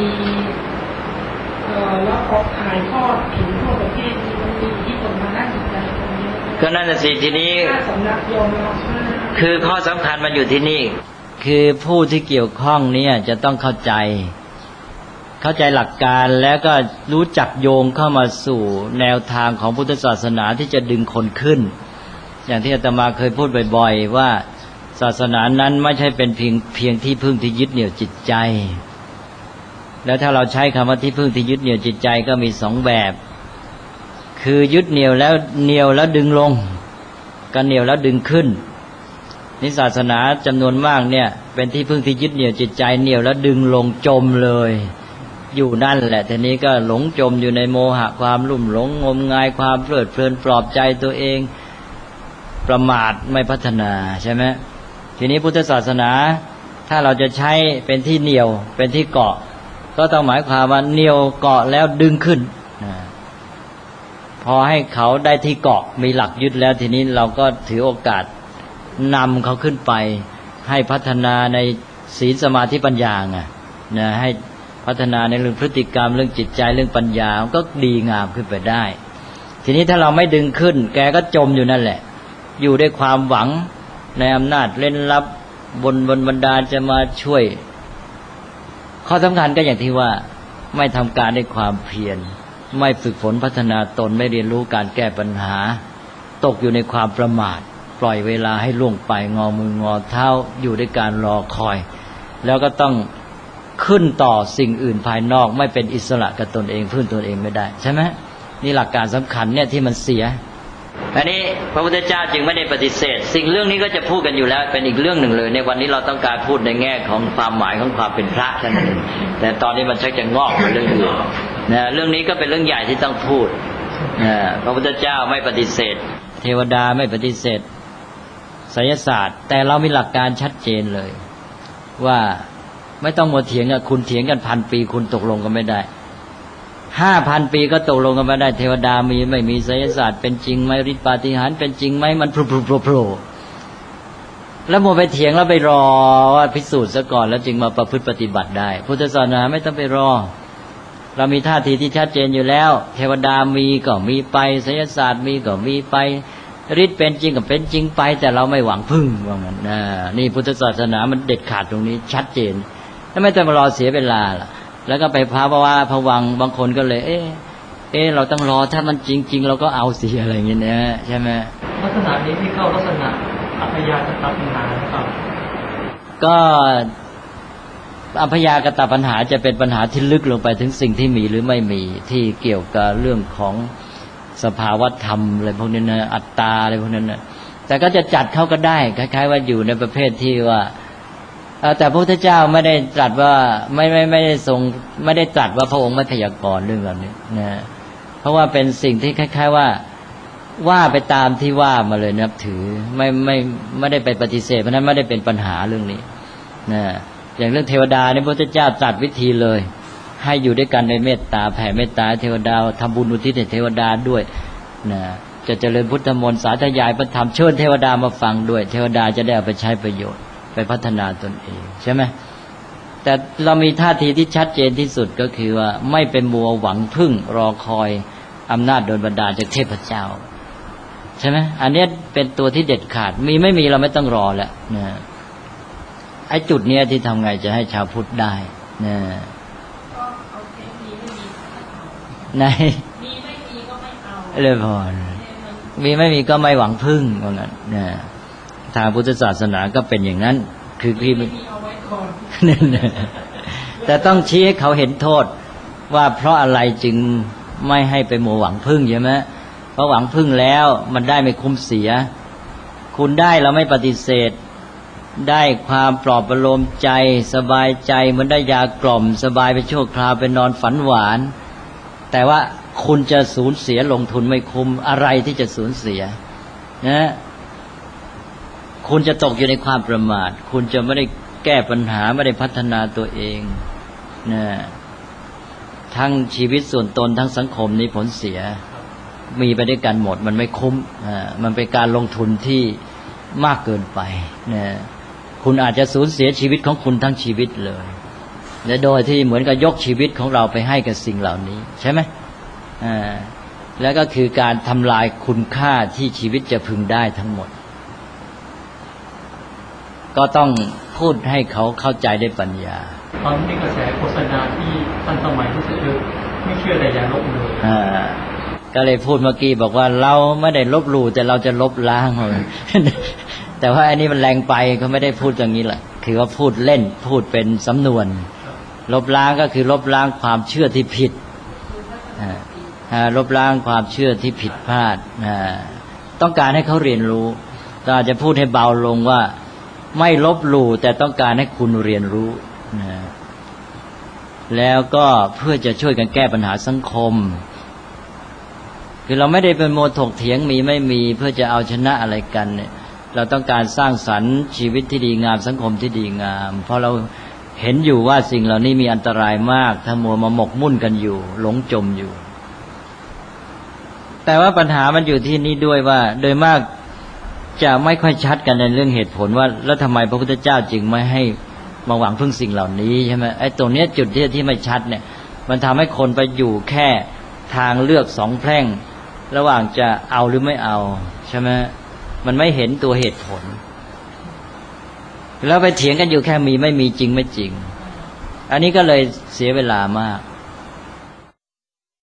แล้วขอถ่ายทอดถึงทั่วประเทศมันมีที่ผลมาด้านจิตใจตรงนี้ก็นั่นน่ะสิทีนี้สำนักโยมเราคือข้อสำคัญมันอยู่ที่นี่คือผู้ที่เกี่ยวข้องเนี่ยจะต้องเข้าใจหลักการแล้วก็รู้จักโยงเข้ามาสู่แนวทางของพุทธศาสนาที่จะดึงคนขึ้นอย่างที่อาตมาเคยพูดบ่อยๆว่าศาสนานั้นไม่ใช่เป็นเพียงที่พึ่งที่ยึดเหนี่ยวจิตใจแล้วถ้าเราใช้คำว่าที่พึ่งที่ยึดเหนี่ยวจิตใจก็มีสองแบบคือยึดเหนี่ยวแล้วดึงลงก็เหนี่ยวแล้วดึงขึ้นนี่ศาสนาจำนวนมากเนี่ยเป็นที่พึ่งที่ยึดเหนี่ยวจิตใจเหนี่ยวแล้วดึงลงจมเลยอยู่นั่นแหละทีนี้ก็หลงจมอยู่ในโมหะความลุ่มหลงงมงายความเพลิดเพลินปลอบใจตัวเองประมาทไม่พัฒนาใช่ไหมทีนี้พุทธศาสนาถ้าเราจะใช้เป็นที่เหนี่ยวเป็นที่เกาะก็ต้องหมายความว่าเหนี่ยวเกาะแล้วดึงขึ้นพอให้เขาได้ที่เกาะมีหลักยึดแล้วทีนี้เราก็ถือโอกาสนำเขาขึ้นไปให้พัฒนาในศีลสมาธิปัญญาไงนะให้พัฒนาในเรื่องพฤติกรรมเรื่องจิตใจเรื่องปัญญาก็ดีงามขึ้นไปได้ทีนี้ถ้าเราไม่ดึงขึ้นแกก็จมอยู่นั่นแหละอยู่ด้วยความหวังในอำนาจเล่นลับบนบรรดาจะมาช่วยข้อสำคัญก็อย่างที่ว่าไม่ทำการด้วยความเพียรไม่ฝึกฝนพัฒนาตนไม่เรียนรู้การแก้ปัญหาตกอยู่ในความประมาทปล่อยเวลาให้ล่วงไปงอมืองอเท้าอยู่ด้วยการรอคอยแล้วก็ต้องขึ้นต่อสิ่งอื่นภายนอกไม่เป็นอิสระกับตนเองพึ่งตนเองไม่ได้ใช่ไหมนี่หลักการสำคัญเนี่ยที่มันเสียอันนี้พระพุทธเจ้าจึงไม่ได้ปฏิเสธสิ่งเรื่องนี้ก็จะพูดกันอยู่แล้วเป็นอีกเรื่องหนึ่งเลยในวันนี้เราต้องการพูดในแง่ของความหมายของความเป็นพระเท่านั้นเองแต่ตอนนี้มันชักจะงอกไปเรื่องอื่นนะเรื่องนี้ก็เป็นเรื่องใหญ่ที่ต้องพูดพระพุทธเจ้าไม่ปฏิเสธเทวดาไม่ปฏิเสธไสยศาสตร์แต่เรามีหลักการชัดเจนเลยว่าไม่ต้องมาเถียงกันคุณเถียงกัน1,000 ปีคุณตกลงกันไม่ได้5,000 ปีก็ตกลงกันไม่ได้เทวดามีไม่มีไสยศาสตร์เป็นจริงไหมฤทธิปาฏิหาริย์เป็นจริงไหมมันโผล่แล้วมัวไปเถียงแล้วไปรอว่าพิสูจน์ซะก่อนแล้วจึงมาประพฤติปฏิบัติได้พุทธศาสนาไม่ต้องไปรอเรามีท่าทีที่ชัดเจนอยู่แล้วเทวดามีก็มีไปไสยศาสตร์มีก็มีไปฤทธิ์เป็นจริงก็เป็นจริงไปแต่เราไม่หวังพึ่งว่างั้นนี่พุทธศาสนามันเด็ดขาดตรงนี้ชัดเจนแล้วไม่ต้องมารอเสียเวลาล่ะแล้วก็ไปภาวะผวังบางคนก็เลยเราต้องรอถ้ามันจริงๆเราก็เอาสิอะไรอย่างเงี้ยนะใช่ไหมลักษณะนี้ที่เข้าลักษณะอัพยากตปัญหาครับก็อัพยากตปัญหาจะเป็นปัญหาที่ลึกลงไปถึงสิ่งที่มีหรือไม่มีที่เกี่ยวกับเรื่องของสภาวธรรมอะไรพวกนี้นะอัตตาอะไรพวกนั้นนะแต่ก็จะจัดเข้าก็ได้คล้ายๆว่าอยู่ในประเภทที่ว่าแต่พระพุทธเจ้าไม่ได้ตรัสว่าไม่ได้ทรงไม่ได้ตรัสว่าพระองค์ไม่พยากรณ์เรื่องแบบนี้นะเพราะว่าเป็นสิ่งที่คล้ายๆว่าไปตามที่ว่ามาเลยนับถือไม่ได้ไปปฏิเสธเพราะนั้นไม่ได้เป็นปัญหาเรื่องนี้นะอย่างเรื่องเทวดาเนี่ยพระพุทธเจ้าตรัสวิธีเลยให้อยู่ด้วยกันในเมตตาแผ่เมตตาเทวดาทำบุญอุทิศให้เทวดาด้วยนะจะเจริญพุทธมนต์สาธยายพระธรรมเชิญเทวดามาฟังด้วยเทวดาจะได้เอาไปใช้ประโยชน์ไปพัฒนาตนเองใช่ไหมแต่เรามีท่าทีที่ชัดเจนที่สุดก็คือว่าไม่เป็นมัวหวังพึ่งรอคอยอำนาจโดนบันดาลจากเทพเจ้าใช่ไหมอันนี้เป็นตัวที่เด็ดขาดมีไม่มีเราไม่ต้องรอแล้วนะไอ้จุดเนี้ยที่ทำไงจะให้ชาวพุทธได้นะในมีไม่มีก็ไม่เอาเลยพอมีไม่มีก็ไม่หวังพึ่งว่างั้นนะทางพุทธศาสนาก็เป็นอย่างนั้นคือไม่มีเอาไว้ก่อนแต่ต้องชี้ให้เขาเห็นโทษว่าเพราะอะไรจึงไม่ให้ไปมัวหวังพึ่งใช่ไหมเพราะหวังพึ่งแล้วมันได้ไม่คุ้มเสียคุณได้เราไม่ปฏิเสธได้ความปลอบประโลมใจสบายใจเหมือนได้ยากล่อมสบายไปชั่วคราวเป็นนอนฝันหวานแต่ว่าคุณจะสูญเสียลงทุนไม่คุ้มอะไรที่จะสูญเสียนะคุณจะตกอยู่ในความประมาทคุณจะไม่ได้แก้ปัญหาไม่ได้พัฒนาตัวเองนะทั้งชีวิตส่วนตนทั้งสังคมนี้ผลเสียมีไปด้วยกันหมดมันไม่คุ้มมันเป็นการลงทุนที่มากเกินไปนะคุณอาจจะสูญเสียชีวิตของคุณทั้งชีวิตเลยและโดยที่เหมือนกับยกชีวิตของเราไปให้กับสิ่งเหล่านี้ใช่ไหมแล้วก็คือการทำลายคุณค่าที่ชีวิตจะพึงได้ทั้งหมดก็ต้องพูดให้เขาเข้าใจได้ปัญญาตอนนี้กระแสโฆษณาที่ทันสมัยที่สุดคือไม่เชื่อแต่อย่าลบหลู่ก็เลยพูดเมื่อกี้บอกว่าเราไม่ได้ลบหลู่แต่เราจะลบล้างแต่ว่าอันนี้มันแรงไปเขาไม่ได้พูดอย่างนี้แหละคือว่าพูดเล่นพูดเป็นสำนวนลบล้างก็คือลบล้างความเชื่อที่ผิดลบล้างความเชื่อที่ผิดพลาดต้องการให้เขาเรียนรู้เราอาจจะพูดให้เบาลงว่าไม่ลบหลู่แต่ต้องการให้คุณเรียนรู้แล้วก็เพื่อจะช่วยกันแก้ปัญหาสังคมคือเราไม่ได้เป็นโมถกเถียงมีไม่มีเพื่อจะเอาชนะอะไรกันเนี่ยเราต้องการสร้างสรรค์ชีวิตที่ดีงามสังคมที่ดีงามเพราะเราเห็นอยู่ว่าสิ่งเหล่านี้มีอันตรายมากถ้ามัวมาหมกมุ่นกันอยู่หลงจมอยู่แต่ว่าปัญหามันอยู่ที่นี้ด้วยว่าโดยมากจะไม่ค่อยชัดกันในเรื่องเหตุผลว่าแล้วทำไมพระพุทธเจ้าจึงไม่ให้มาหวังพึ่งสิ่งเหล่านี้ใช่ไหมไอ้ตรงนี้จุดที่ไม่ชัดเนี่ยมันทำให้คนไปอยู่แค่ทางเลือกสองแพร่งระหว่างจะเอาหรือไม่เอาใช่ไหมมันไม่เห็นตัวเหตุผลแล้วไปเถียงกันอยู่แค่มีไม่มีจริงไม่จริงอันนี้ก็เลยเสียเวลามาก